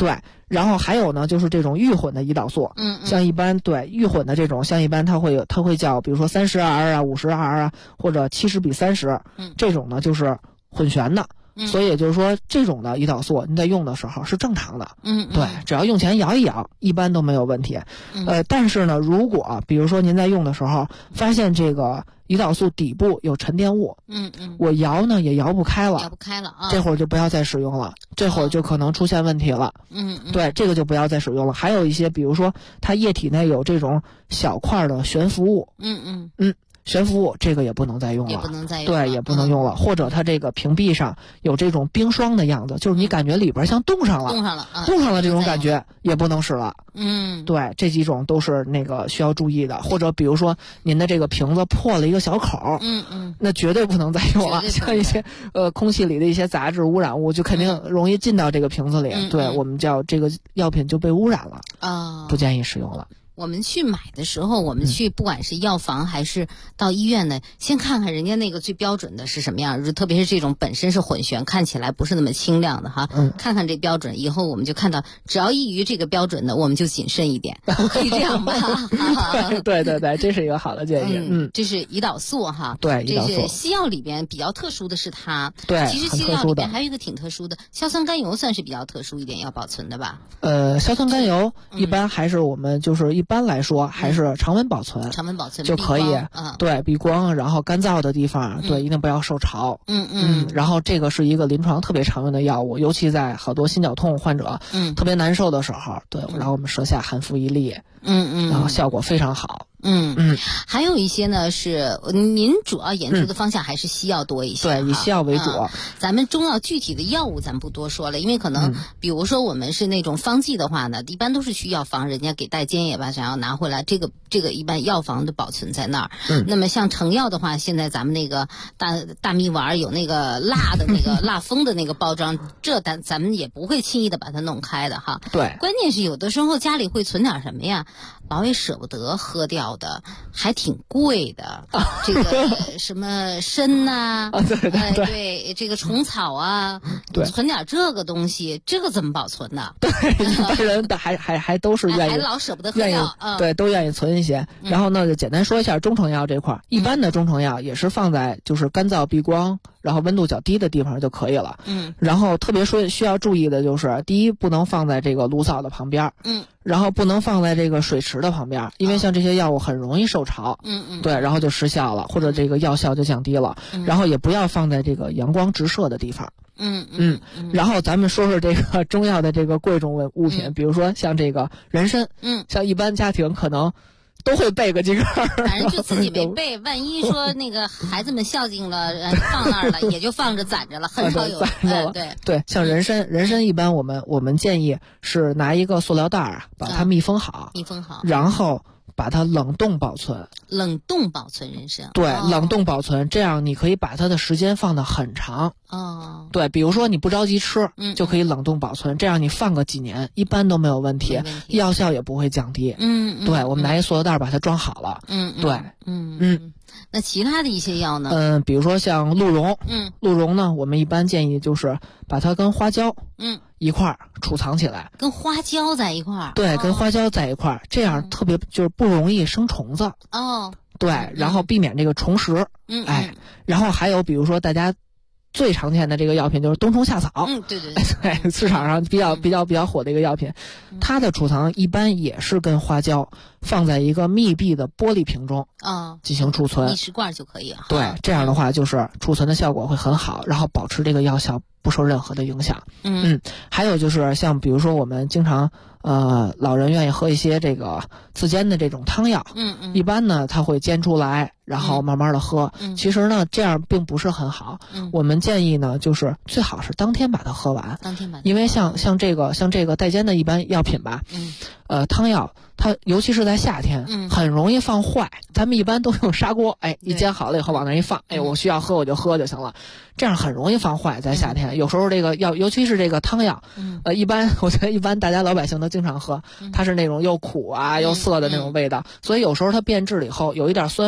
S10: 然后还有呢，就是这种预混的胰岛素，像一般对预混的这种，像一般它会叫，比如说30R 啊、50R 啊，或者70:30，这种呢就是混悬的。所以也就是说，这种的胰岛素你在用的时候是正常的，对，只要用前摇一摇，一般都没有问题。但是呢，如果比如说您在用的时候发现这个胰岛素底部有沉淀物，我摇呢也摇不开了啊，这会儿就不要再使用了，这会儿就可能出现问题了。对，这个就不要再使用了。还有一些，比如说它液体内有这种小块的悬浮物，悬浮物这个也不能再用了，对，也不能用了。或者它这个屏蔽上有这种冰霜的样子，就是你感觉里边像冻上了这种感觉，也不能使了。对，这几种都是那个需要注意的。或者比如说您的这个瓶子破了一个小口，那绝对不能再用了。像一些空气里的一些杂质污染物，就肯定容易进到这个瓶子里，对，我们叫这个药品就被污染了啊，不建议使用了。
S15: 我们去买的时候，我们去不管是药房还是到医院呢，先看看人家那个最标准的是什么样，特别是这种本身是混悬，看起来不是那么清亮的哈，看看这标准，以后我们就看到只要异于这个标准的，我们就谨慎一点，可以这样吧？
S10: 对，这是一个好的建议。
S15: 这是胰岛素哈，
S10: 对，胰岛素。
S15: 这是西药里边比较特殊的是它，
S10: 对，
S15: 其实西药里边还有一个挺特殊的，硝酸甘油算是比较特殊一点要保存的吧？
S10: 硝酸甘油一般还是我们就是一般来说还是常温保存就可以，对，避光，然后干燥的地方，对，一定不要受潮。然后这个是一个临床特别常用的药物，尤其在好多心绞痛患者特别难受的时候，对，然后我们舌下含服1粒，然后效果非常好。
S15: 还有一些呢是您主要研究的方向还是西药多一些，
S10: 对，以西药为主。
S15: 咱们中药具体的药物咱不多说了，因为可能比如说我们是那种方剂的话呢，一般都是去药房，人家给带煎也吧，想要拿回来，这个一般药房的保存在那儿。那么像成药的话，现在咱们那个大蜜丸有那个辣的那个辣封的那个包装，这咱们也不会轻易的把它弄开的哈。
S10: 对，
S15: 关键是有的时候家里会存点什么呀，老也舍不得喝掉的，还挺贵的，这个什么参呐，对，这个虫草啊，
S10: 对，
S15: 存点这个东西，这个怎么保存呢？
S10: 对，一般人还都是愿意，
S15: 还老舍不得喝掉，
S10: 对，都愿意存一些。然后呢，就简单说一下中成药这块，一般的中成药也是放在就是干燥避光，然后温度较低的地方就可以了。然后特别需要注意的就是，第一，不能放在这个炉灶的旁边，然后不能放在这个水池的旁边，因为像这些药物很容易受潮，对，然后就失效了，或者这个药效就降低了。然后也不要放在这个阳光直射的地方。然后咱们说说这个中药的这个贵重物品，比如说像这个人参，像一般家庭可能都会备个几根，
S15: 反正就自己没备，万一说那个孩子们孝敬了，放那儿了，也就放着攒着了，很少有。
S10: 对，像人参一般我们建议是拿一个塑料袋啊，把它密封好，然后把它冷冻保存。
S15: 冷冻保存人参。
S10: 对，冷冻保存，这样你可以把它的时间放得很长。对，比如说你不着急吃，就可以冷冻保存，这样你放个几年，一般都没有问题，药效也不会降低。对，我们拿一塑料袋把它装好了。对，
S15: 那其他的一些药呢？
S10: 比如说像鹿茸，鹿茸呢，我们一般建议就是把它跟花椒，一块儿储藏起来。
S15: 跟花椒在一块儿？
S10: 对，跟花椒在一块儿，这样特别就是不容易生虫子。对，然后避免这个虫食。然后还有比如说大家最常见的这个药品就是冬虫夏草。对，市场上比较火的一个药品，它的储藏一般也是跟花椒放在一个密闭的玻璃瓶中进行储存，
S15: 密实罐就可以了。
S10: 对，这样的话就是储存的效果会很好，然后保持这个药效不受任何的影响。还有就是像比如说我们经常老人愿意喝一些这个自煎的这种汤药，一般呢他会煎出来，然后慢慢的喝。其实呢这样并不是很好，我们建议呢就是最好是当天把它喝完，因为像这个带煎的一般药品吧，汤药它尤其是在夏天，很容易放坏。咱们一般都用砂锅，一煎好了以后往那一放，我需要喝我就喝就行了，这样很容易放坏。在夏天，有时候这个药，尤其是这个汤药，我觉得一般大家老百姓都经常喝，它是那种又苦啊又涩的那种味道，所以有时候它变质了以后有一点酸味，你可能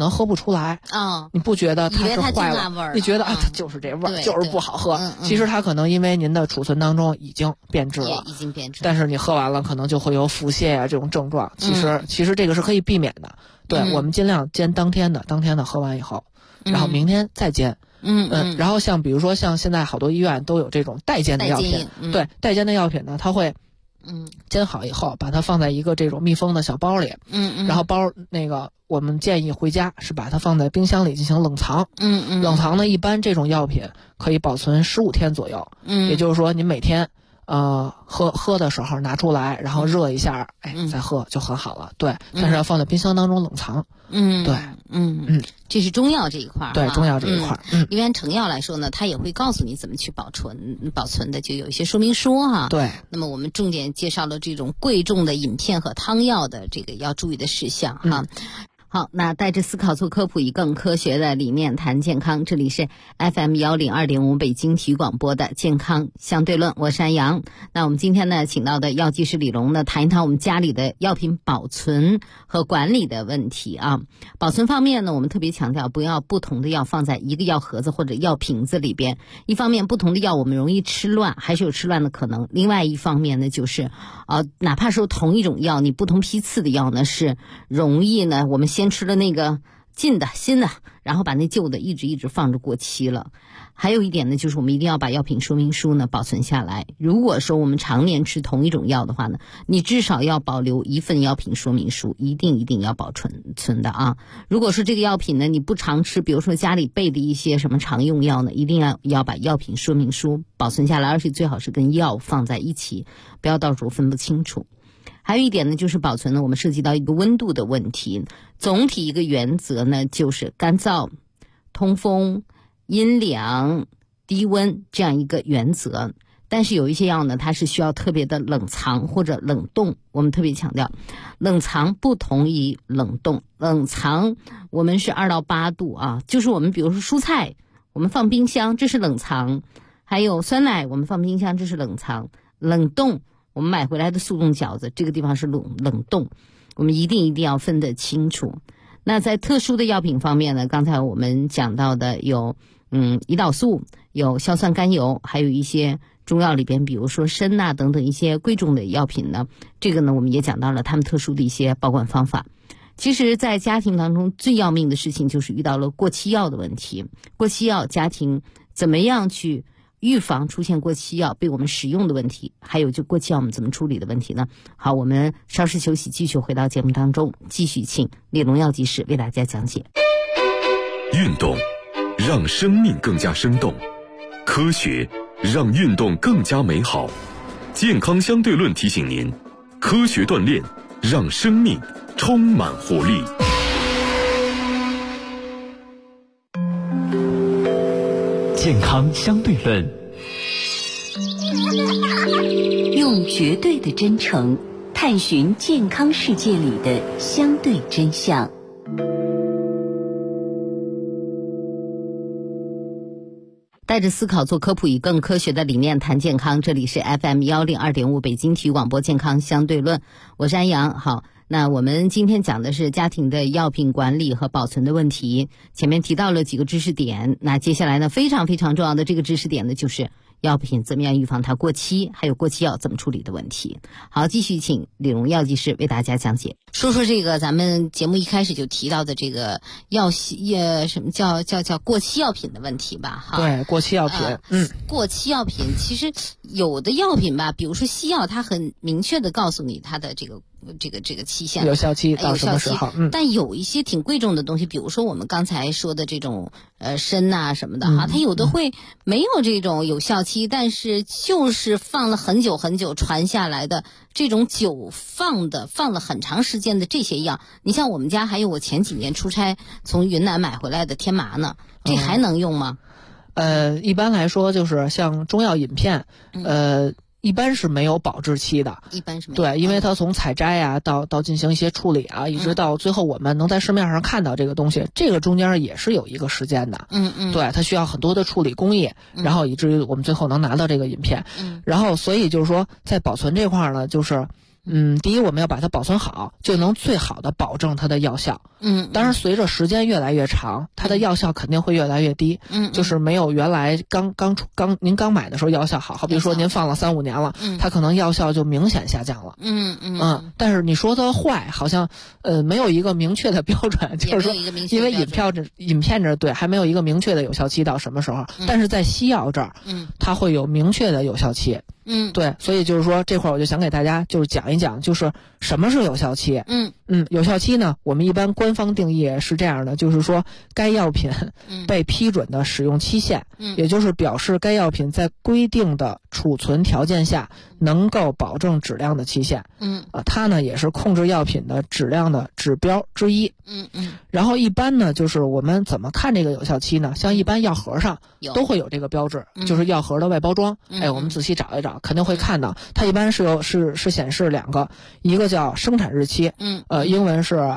S10: 能喝不出来你不觉得它是坏了，你觉得它就是这味儿，就是不好喝。其实它可能因为您的储存当中已经变质了，
S15: 已经变质，
S10: 但是你喝完了可能就会有腹泻这种症状。其实这个是可以避免的。对，我们尽量煎当天的喝完以后，然后明天再煎。然后像比如说像现在好多医院都有这种代煎的药品，对，代煎的药品呢，它会煎好以后把它放在一个这种密封的小包里，然后包那个我们建议回家是把它放在冰箱里进行冷藏，冷藏呢一般这种药品可以保存15天左右，也就是说您每天喝的时候拿出来，然后热一下，再喝就很好了。对，但是要放在冰箱当中冷藏。对，
S15: 这是中药这一块。
S10: 对，中药这一块。
S15: 一般成药来说呢，它也会告诉你怎么去保存的，就有一些说明书哈。
S10: 对。
S15: 那么我们重点介绍了这种贵重的饮片和汤药的这个要注意的事项哈。好，那带着思考做科普，以更科学的理念谈健康。这里是 FM102.5 北京体育广播的健康相对论，我是安阳。那我们今天呢，请到的药剂师李龙呢，谈一谈我们家里的药品保存和管理的问题啊。保存方面呢，我们特别强调不要不同的药放在一个药盒子或者药瓶子里边。一方面，不同的药我们容易吃乱，还是有吃乱的可能。另外一方面呢，就是哪怕说同一种药，你不同批次的药呢，是容易呢，我们先吃了那个新的，然后把那旧的一直放着过期了。还有一点呢，就是我们一定要把药品说明书呢保存下来。如果说我们常年吃同一种药的话呢，你至少要保留一份药品说明书，一定要保存的啊。如果说这个药品呢你不常吃，比如说家里备的一些什么常用药呢，一定要把药品说明书保存下来，而且最好是跟药放在一起，不要到时候分不清楚。还有一点呢，就是保存呢，我们涉及到一个温度的问题。总体一个原则呢，就是干燥、通风、阴凉、低温这样一个原则。但是有一些药呢，它是需要特别的冷藏或者冷冻。我们特别强调，冷藏不同于冷冻。冷藏我们是2到8度啊，就是我们比如说蔬菜，我们放冰箱，这是冷藏；还有酸奶，我们放冰箱，这是冷藏。冷冻，我们买回来的速冻饺子，这个地方是冷冻，我们一定要分得清楚。那在特殊的药品方面呢，刚才我们讲到的有胰岛素，有硝酸甘油，还有一些中药里边比如说参呐等等一些贵重的药品呢，这个呢我们也讲到了他们特殊的一些保管方法。其实在家庭当中最要命的事情就是遇到了过期药的问题。过期药家庭怎么样去预防出现过期药被我们使用的问题，还有就过期药我们怎么处理的问题呢？好，我们稍事休息，继续回到节目当中，继续请李龙药剂师为大家讲解。
S14: 运动让生命更加生动，科学让运动更加美好。健康相对论提醒您，科学锻炼让生命充满活力。
S16: 健康相对论，
S17: 用绝对的真诚探寻健康世界里的相对真相。
S15: 带着思考做科普，以更科学的理念谈健康。这里是 FM102.5 北京体育广播健康相对论，我是安阳。好，那我们今天讲的是家庭的药品管理和保存的问题。前面提到了几个知识点，那接下来呢，非常非常重要的这个知识点呢，就是药品怎么样预防它过期，还有过期药怎么处理的问题。好，继续请李荣药剂师为大家讲解，说说这个咱们节目一开始就提到的这个什么叫过期药品的问题吧？哈，
S10: 对，过期药品，
S15: 过期药品其实有的药品吧，比如说西药，它很明确的告诉你它的这个期限，
S10: 有效期到什么时候？
S15: 但有一些挺贵重的东西，比如说我们刚才说的这种参呐什么的哈，它有的会没有这种有效期，但是就是放了很久很久传下来的这种久放了很长时间的这些药，你像我们家还有我前几年出差从云南买回来的天麻呢，这还能用吗？
S10: 一般来说就是像中药饮片，一般是没有保质期的，
S15: 一般是没有。
S10: 对，因为它从采摘啊到进行一些处理啊，一直到最后我们能在市面上看到这个东西，这个中间也是有一个时间的。对，它需要很多的处理工艺，然后以至于我们最后能拿到这个饮片。然后所以就是说在保存这块呢，就是第一我们要把它保存好，就能最好的保证它的药效。当然随着时间越来越长，它的药效肯定会越来越低。就是没有原来您刚买的时候药效好，好比说您放了3-5年了，它可能药效就明显下降了。但是你说它坏，好像没有一个明确的标准，就是说因为饮片这对还没有一个明确的有效期到什么时候，但是在西药这儿，它会有明确的有效期。对，所以就是说这块我就想给大家就是讲一讲，就是什么是有效期。有效期呢，我们一般官方定义是这样的，就是说该药品被批准的使用期限，也就是表示该药品在规定的储存条件下能够保证质量的期限。它呢也是控制药品的质量的指标之一。然后一般呢就是我们怎么看这个有效期呢？像一般药盒上都会有这个标志，就是药盒的外包装。我们仔细找一找，肯定会看到，它一般是显示2个，一个叫生产日期，英文是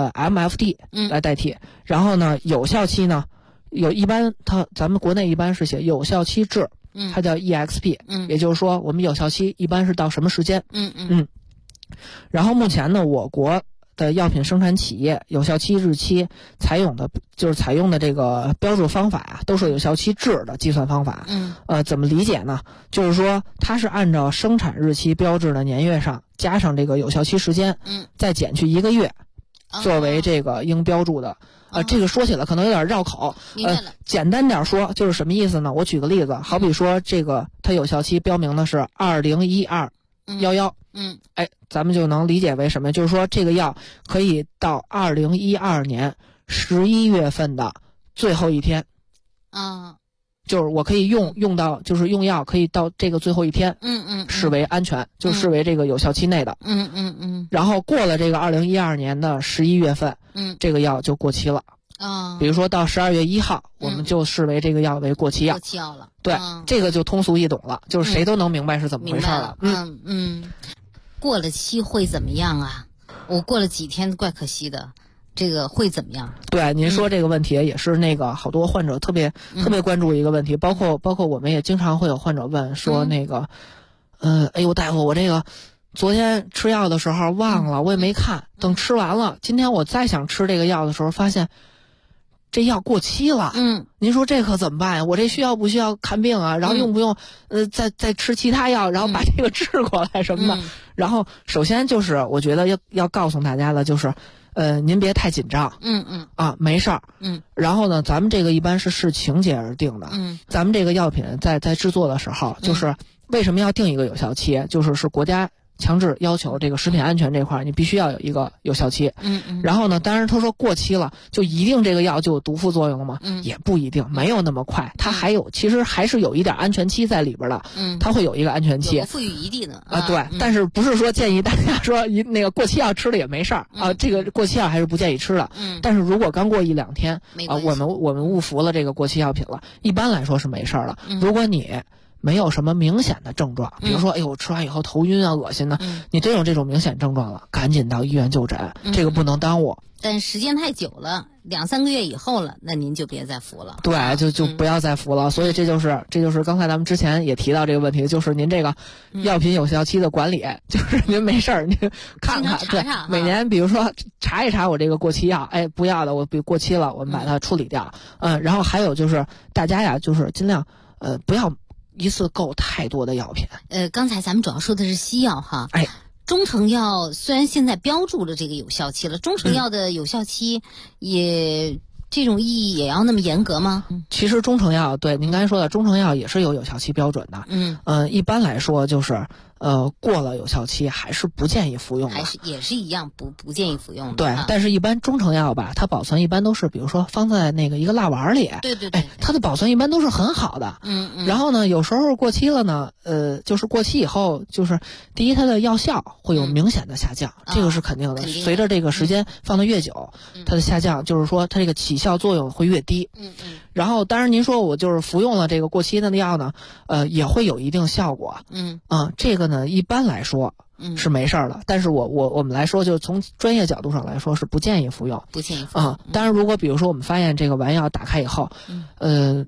S10: MFD 来代替。然后呢，有效期呢，咱们国内一般是写有效期制，它叫 EXP，也就是说我们有效期一般是到什么时间。然后目前呢，我国的药品生产企业有效期日期采用的这个标注方法呀，都是有效期制的计算方法。怎么理解呢？就是说它是按照生产日期标志的年月上加上这个有效期时间，再减去1个月，作为这个应标注的。这个说起来可能有点绕口，简单点说就是什么意思呢？我举个例子，好比说这个它有效期标明的是201211，咱们就能理解为什么？就是说这个药可以到2012年11月份的最后一天。就是我可以用到，就是用药可以到这个最后一天，视为安全，就视为这个有效期内的。然后过了这个2012年的11月份，这个药就过期了。比如说到12月1号，我们就视为这个药为过期药。
S15: 过期药了。
S10: 对，这个就通俗易懂了，就是谁都能明白是怎么回事了。
S15: 过了期会怎么样啊？我过了几天，怪可惜的。这个会怎么样？
S10: 对，您说这个问题也是那个好多患者特别关注一个问题，包括我们也经常会有患者问说那个，哎呦大夫，我这个昨天吃药的时候忘了，我也没看，等吃完了，今天我再想吃这个药的时候，发现这药过期了。您说这可怎么办呀？我这需要不需要看病啊？然后用不用再吃其他药，然后把这个治过来什么的？然后首先就是我觉得要告诉大家的就是。您别太紧张。没事儿。然后呢，咱们这个一般是视情节而定的。咱们这个药品在制作的时候，就是为什么要定一个有效期？就是国家强制要求这个食品安全这块，你必须要有一个有效期。然后呢，当然他说过期了，就一定这个药就有毒副作用了吗？也不一定，没有那么快，它其实还是有一点安全期在里边的。它会有一个安全期，
S15: 有赋予余地的
S10: 对。但是不是说建议大家说那个过期药吃了也没事儿这个过期药还是不建议吃的。但是如果刚过1-2天我们误服了这个过期药品了，一般来说是没事儿了。如果你没有什么明显的症状，比如说，哎呦，吃完以后头晕啊、恶心呢，你真有这种明显症状了，赶紧到医院就诊，这个不能耽误。
S15: 但时间太久了，2-3个月以后了，那您就别再服了。
S10: 对，就不要再服了。所以这就是刚才咱们之前也提到这个问题，就是您这个药品有效期的管理，就是您没事儿您看看，对，每年比如说查一查我这个过期药，不要的，我过期了，我们把它处理掉。然后还有就是大家呀，就是尽量不要一次购太多的药品。
S15: 刚才咱们主要说的是西药哈。中成药虽然现在标注了这个有效期了，中成药的有效期也这种意义也要那么严格吗？
S10: 其实中成药，对您刚才说的，中成药也是有有效期标准的。一般来说就是过了有效期还是不建议服用的，
S15: 还是也是一样不建议服用的。
S10: 对，但是一般中成药吧，它保存一般都是比如说放在那个一个蜡碗里。
S15: 对，
S10: 它的保存一般都是很好的。然后呢，有时候过期了呢，就是过期以后，就是第一它的药效会有明显的下降，这个是肯定的。随着这个时间放得越久，它的下降就是说它这个起效作用会越低。然后当然您说我就是服用了这个过期的药呢，也会有一定效果。这个呢一般来说是没事儿的，但是我们来说，就从专业角度上来说是不建议服用。
S15: 不建议服用。
S10: 当然如果比如说我们发现这个丸药打开以后，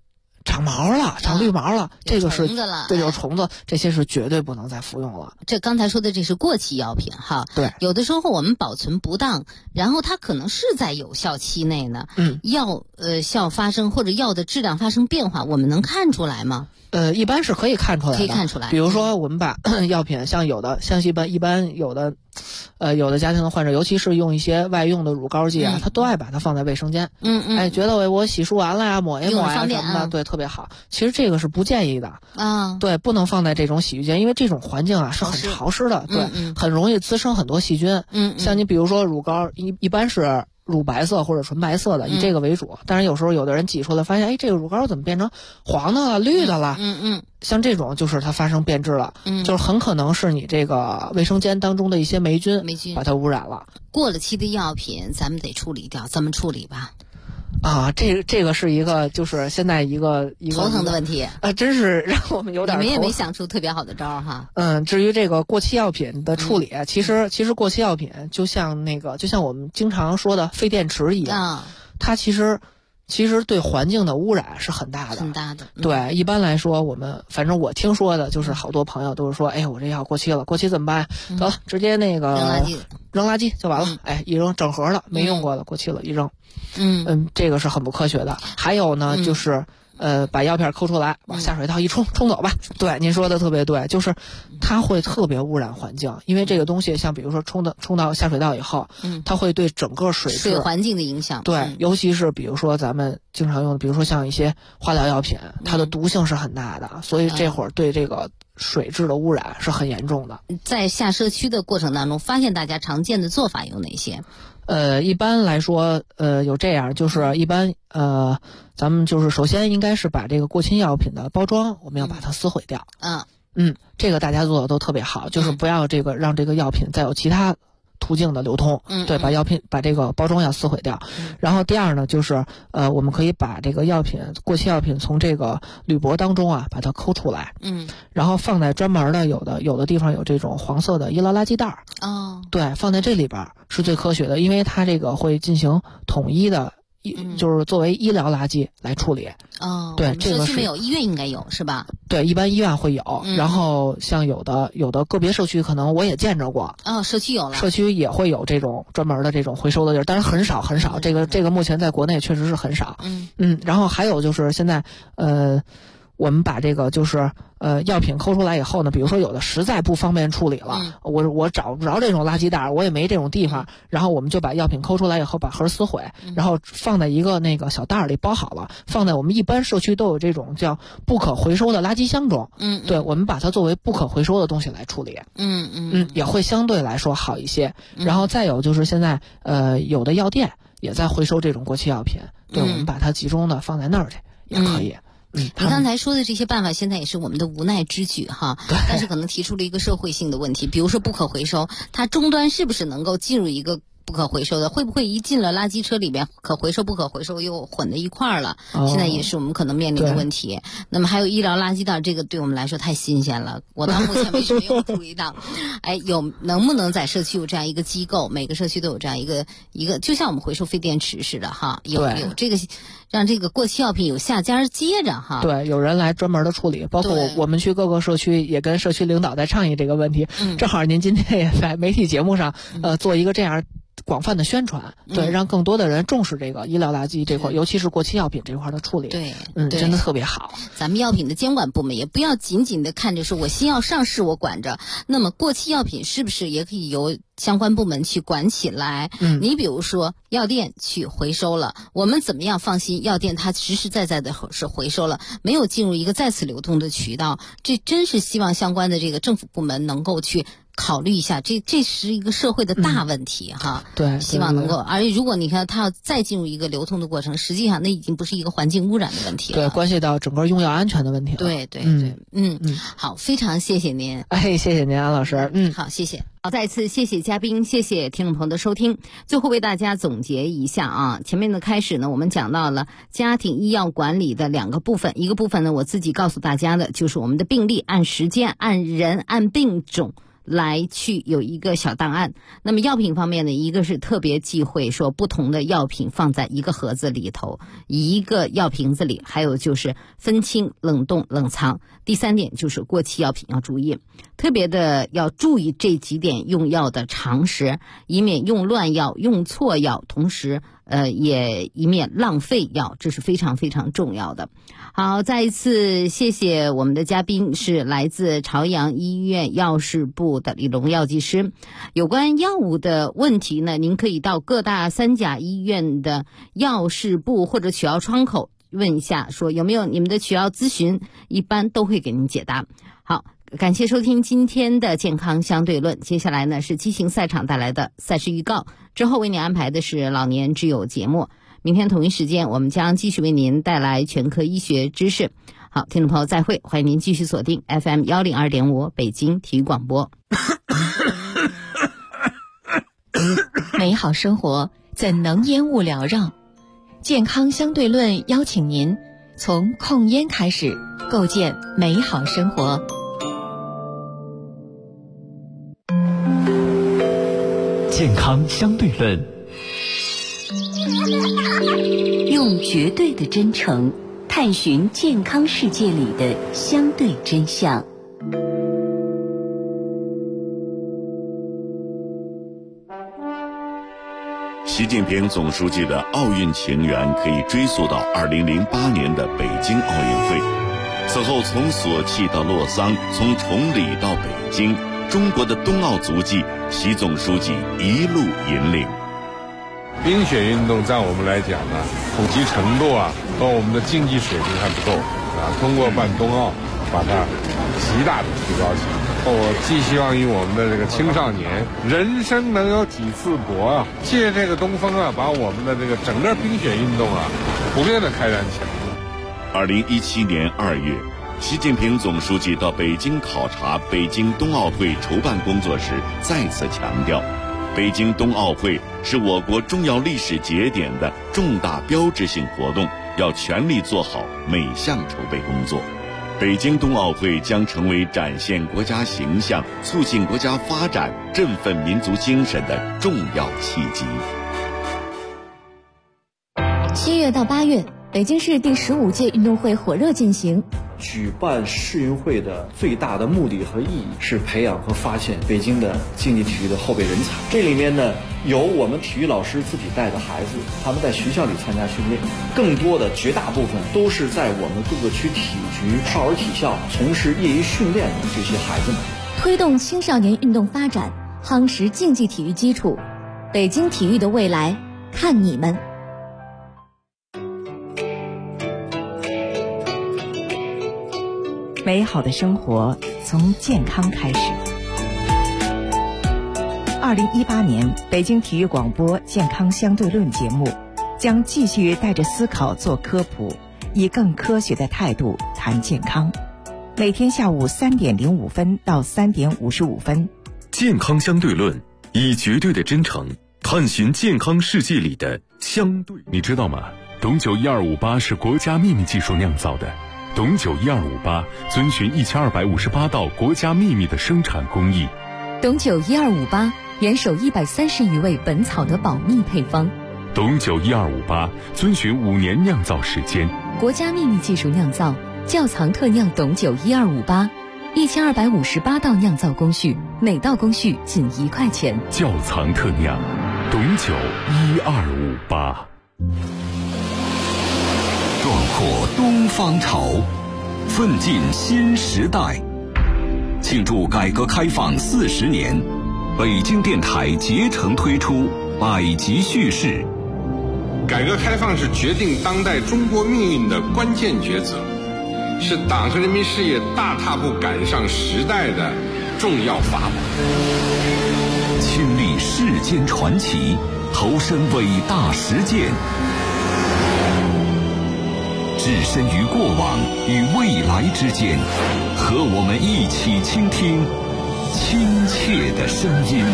S10: 长毛了，长绿毛了，这个是对，有虫子，这些是绝对不能再服用了。
S15: 这刚才说的这是过期药品哈，
S10: 对，
S15: 有的时候我们保存不当，然后它可能是在有效期内呢，药效发生或者药的质量发生变化，我们能看出来吗？
S10: 一般是可以看出来的，
S15: 可以看出来。
S10: 比如说，我们把药品像一般有的家庭的患者，尤其是用一些外用的乳膏剂啊，他都爱把它放在卫生间。觉得我洗漱完了呀，抹一抹呀什么的，对，特别好。其实这个是不建议的啊，对，不能放在这种洗浴间，因为这种环境啊是很潮湿的，对，很容易滋生很多细菌。像你比如说乳膏，一般是乳白色或者纯白色的，以这个为主。但是有时候有的人挤出来发现，哎，这个乳膏怎么变成黄的了、绿的了？像这种就是它发生变质了，就是很可能是你这个卫生间当中的一些霉菌把它污染了。
S15: 过了期的药品咱们得处理掉，怎么处理吧？
S10: 啊，这个是一个就是现在一个
S15: 头疼的问题
S10: 啊，真是让我们有点。
S15: 你们也没想出特别好的招哈。
S10: 至于这个过期药品的处理，其实过期药品就像我们经常说的废电池一样，它其实对环境的污染是很大的，
S15: 很大的。
S10: 对，一般来说，反正我听说的就是好多朋友都是说，哎，我这药过期了，过期怎么办？得直接那个扔垃圾就完了。哎，一扔整盒了，没用过的，过期了，一扔。这个是很不科学的。还有呢，就是把药片抠出来，往下水道一冲走吧。对，您说的特别对，就是它会特别污染环境，因为这个东西像比如说冲到下水道以后，它会对整个水
S15: 环境的影响。
S10: 对，尤其是比如说咱们经常用的，比如说像一些化疗药品，它的毒性是很大的，所以这会儿对这个水质的污染是很严重的。
S15: 在下社区的过程当中，发现大家常见的做法有哪些？
S10: 一般来说，有这样，就是一般咱们就是首先应该是把这个过期药品的包装，我们要把它撕毁掉。这个大家做的都特别好，就是不要让这个药品再有其他途径的流通。对，把这个包装要撕毁掉。然后第二呢，就是我们可以把这个过期药品从这个铝箔当中啊把它抠出来。然后放在专门的有的地方有这种黄色的医疗垃圾袋。对，放在这里边是最科学的，因为它这个会进行统一的。就是作为医疗垃圾来处理。对，这个是
S15: 社区没有，医院应该有是吧？
S10: 对，一般医院会有。然后像有的个别社区可能我也见着过。
S15: 社区有了，
S10: 社区也会有这种专门的这种回收的地儿，但是很少很少。这个目前在国内确实是很少。然后还有就是现在我们把这个就是药品抠出来以后呢，比如说有的实在不方便处理了，我找不着这种垃圾袋，我也没这种地方，然后我们就把药品抠出来以后，把盒撕毁，然后放在一个那个小袋里包好了，放在我们一般社区都有这种叫不可回收的垃圾箱中。对，我们把它作为不可回收的东西来处理。也会相对来说好一些。然后再有就是现在有的药店也在回收这种过期药品，对，我们把它集中的放在那儿去也可以。
S15: 你刚才说的这些办法现在也是我们的无奈之举哈，但是可能提出了一个社会性的问题，比如说不可回收，它终端是不是能够进入一个不可回收的，会不会一进了垃圾车里面可回收不可回收又混在一块儿了？现在也是我们可能面临的问题。那么还有医疗垃圾袋，这个对我们来说太新鲜了，我到目前为止没有注意到。能不能在社区有这样一个机构，每个社区都有这样一个就像我们回收废电池似的哈，有这个让这个过期药品有下家接着哈。
S10: 对，有人来专门的处理，包括我们去各个社区也跟社区领导在倡议这个问题。正好您今天也在媒体节目上做一个这样广泛的宣传，对，让更多的人重视这个医疗垃圾这块，尤其是过期药品这块的处理。
S15: 对，
S10: 真的特别好。
S15: 咱们药品的监管部门也不要仅仅的看着说我新药上市我管着，那么过期药品是不是也可以由相关部门去管起来？你比如说药店去回收了，我们怎么样放心药店它实实在在的是回收了，没有进入一个再次流通的渠道？这真是希望相关的这个政府部门能够去考虑一下，这是一个社会的大问题哈。
S10: 对，
S15: 希望能够，而且如果你看它要再进入一个流通的过程，实际上那已经不是一个环境污染的问题了，
S10: 对，关系到整个用药安全的问题了。
S15: 对，好，非常谢谢您。
S10: 谢谢您安老师。
S15: 好，谢谢。好，再次谢谢嘉宾，谢谢听众朋友的收听。最后为大家总结一下啊，前面的开始呢，我们讲到了家庭医药管理的2个部分，一个部分呢，我自己告诉大家的就是我们的病例按时间、按人、按病种来去有一个小档案。那么药品方面呢，一个是特别忌讳说不同的药品放在一个盒子里头，一个药瓶子里，还有就是分清冷冻冷藏。第3点就是过期药品要注意，特别的要注意这几点用药的常识，以免用乱药、用错药，同时也以免浪费药，这是非常非常重要的。好，再一次谢谢我们的嘉宾是来自朝阳医院药事部的李龙药剂师。有关药物的问题呢，您可以到各大3甲医院的药事部或者取药窗口问一下，说有没有你们的取药咨询，一般都会给您解答。好，感谢收听今天的健康相对论。接下来呢是激情赛场带来的赛事预告，之后为您安排的是老年之友节目。明天同一时间我们将继续为您带来全科医学知识。好，听众朋友再会，欢迎您继续锁定 FM 102.5北京体育广播。
S1: 美好生活怎能烟雾缭绕？健康相对论邀请您从控烟开始，构建美好生活。
S16: 健康相对论，
S17: 用绝对的真诚探寻健康世界里的相对真相。
S14: 习近平总书记的奥运情缘可以追溯到2008年的北京奥运会。此后从索契到洛桑，从崇礼到北京，中国的冬奥足迹，习总书记一路引领。
S18: 冰雪运动在我们来讲呢，普及程度和我们的竞技水平还不够通过办冬奥，把它极大的提高起来。我寄希望于我们的这个青少年，人生能有几次搏借这个东风把我们的这个整个冰雪运动普遍的开展起来。
S14: 2017年2月，习近平总书记到北京考察北京冬奥会筹办工作时，再次强调，北京冬奥会是我国重要历史节点的重大标志性活动，要全力做好每项筹备工作。北京冬奥会将成为展现国家形象、促进国家发展、振奋民族精神的重要契机。
S19: 7月到8月，北京市第15届运动会火热进行。
S20: 举办世运会的最大的目的和意义是培养和发现北京的竞技体育的后备人才。这里面呢，有我们体育老师自己带的孩子，他们在学校里参加训练，更多的绝大部分都是在我们各个区体局、少儿体校从事业余训练的这些孩子们。
S19: 推动青少年运动发展，夯实竞技体育基础，北京体育的未来，看你们！
S21: 美好的生活从健康开始。2018年北京体育广播健康相对论节目将继续带着思考做科普，以更科学的态度谈健康。每天下午3点05分到3点55分。
S14: 健康相对论，以绝对的真诚探寻健康世界里的相对。
S2: 你知道吗？董酒1258是国家秘密技术酿造的。董酒1258遵循1258道国家秘密的生产工艺。
S19: 董酒1258严守130余位本草的保密配方。
S2: 董酒1258遵循5年酿造时间，
S19: 国家秘密技术酿造，窖藏特酿董酒1258，1258道酿造工序，每道工序仅1块钱。
S2: 窖藏特酿董酒1258。
S22: 壮阔东方潮，奋进新时代。庆祝改革开放40年，北京电台竭诚推出百集叙事。
S18: 改革开放是决定当代中国命运的关键抉择，是党和人民事业大踏步赶上时代的重要法宝。
S22: 亲历世间传奇，投身伟大实践，置身于过往与未来之间，和我们一起倾听亲切的声音。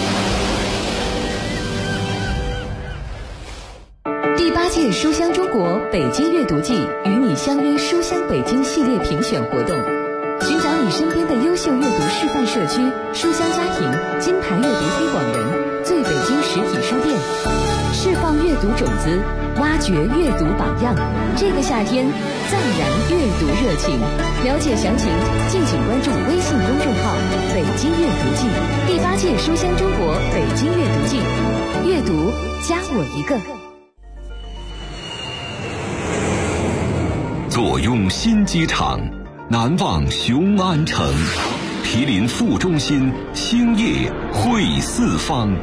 S19: 第8届书香中国北京阅读季与你相约书香北京系列评选活动，寻找你身边的优秀秀阅读示范社区、书香家庭金牌阅读推广人、最北京实体书店，释放阅读种子，挖掘阅读榜样。这个夏天，暂燃阅读热情。了解详情，敬请关注微信公众号“北京阅读季”，第8届书香中国北京阅读季，阅读加我一个。
S22: 坐拥新机场，难忘雄安城，毗邻副中心，兴业汇四方。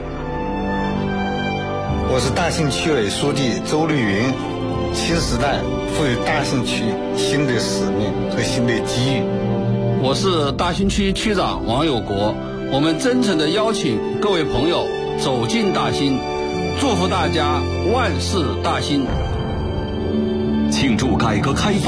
S3: 我是大兴区委书记周绿云。新时代赋予大兴区新的使命和新的机遇。
S5: 我是大兴区区长王有国。我们真诚地邀请各位朋友走进大兴，祝福大家万事大兴。
S22: 庆祝改革开放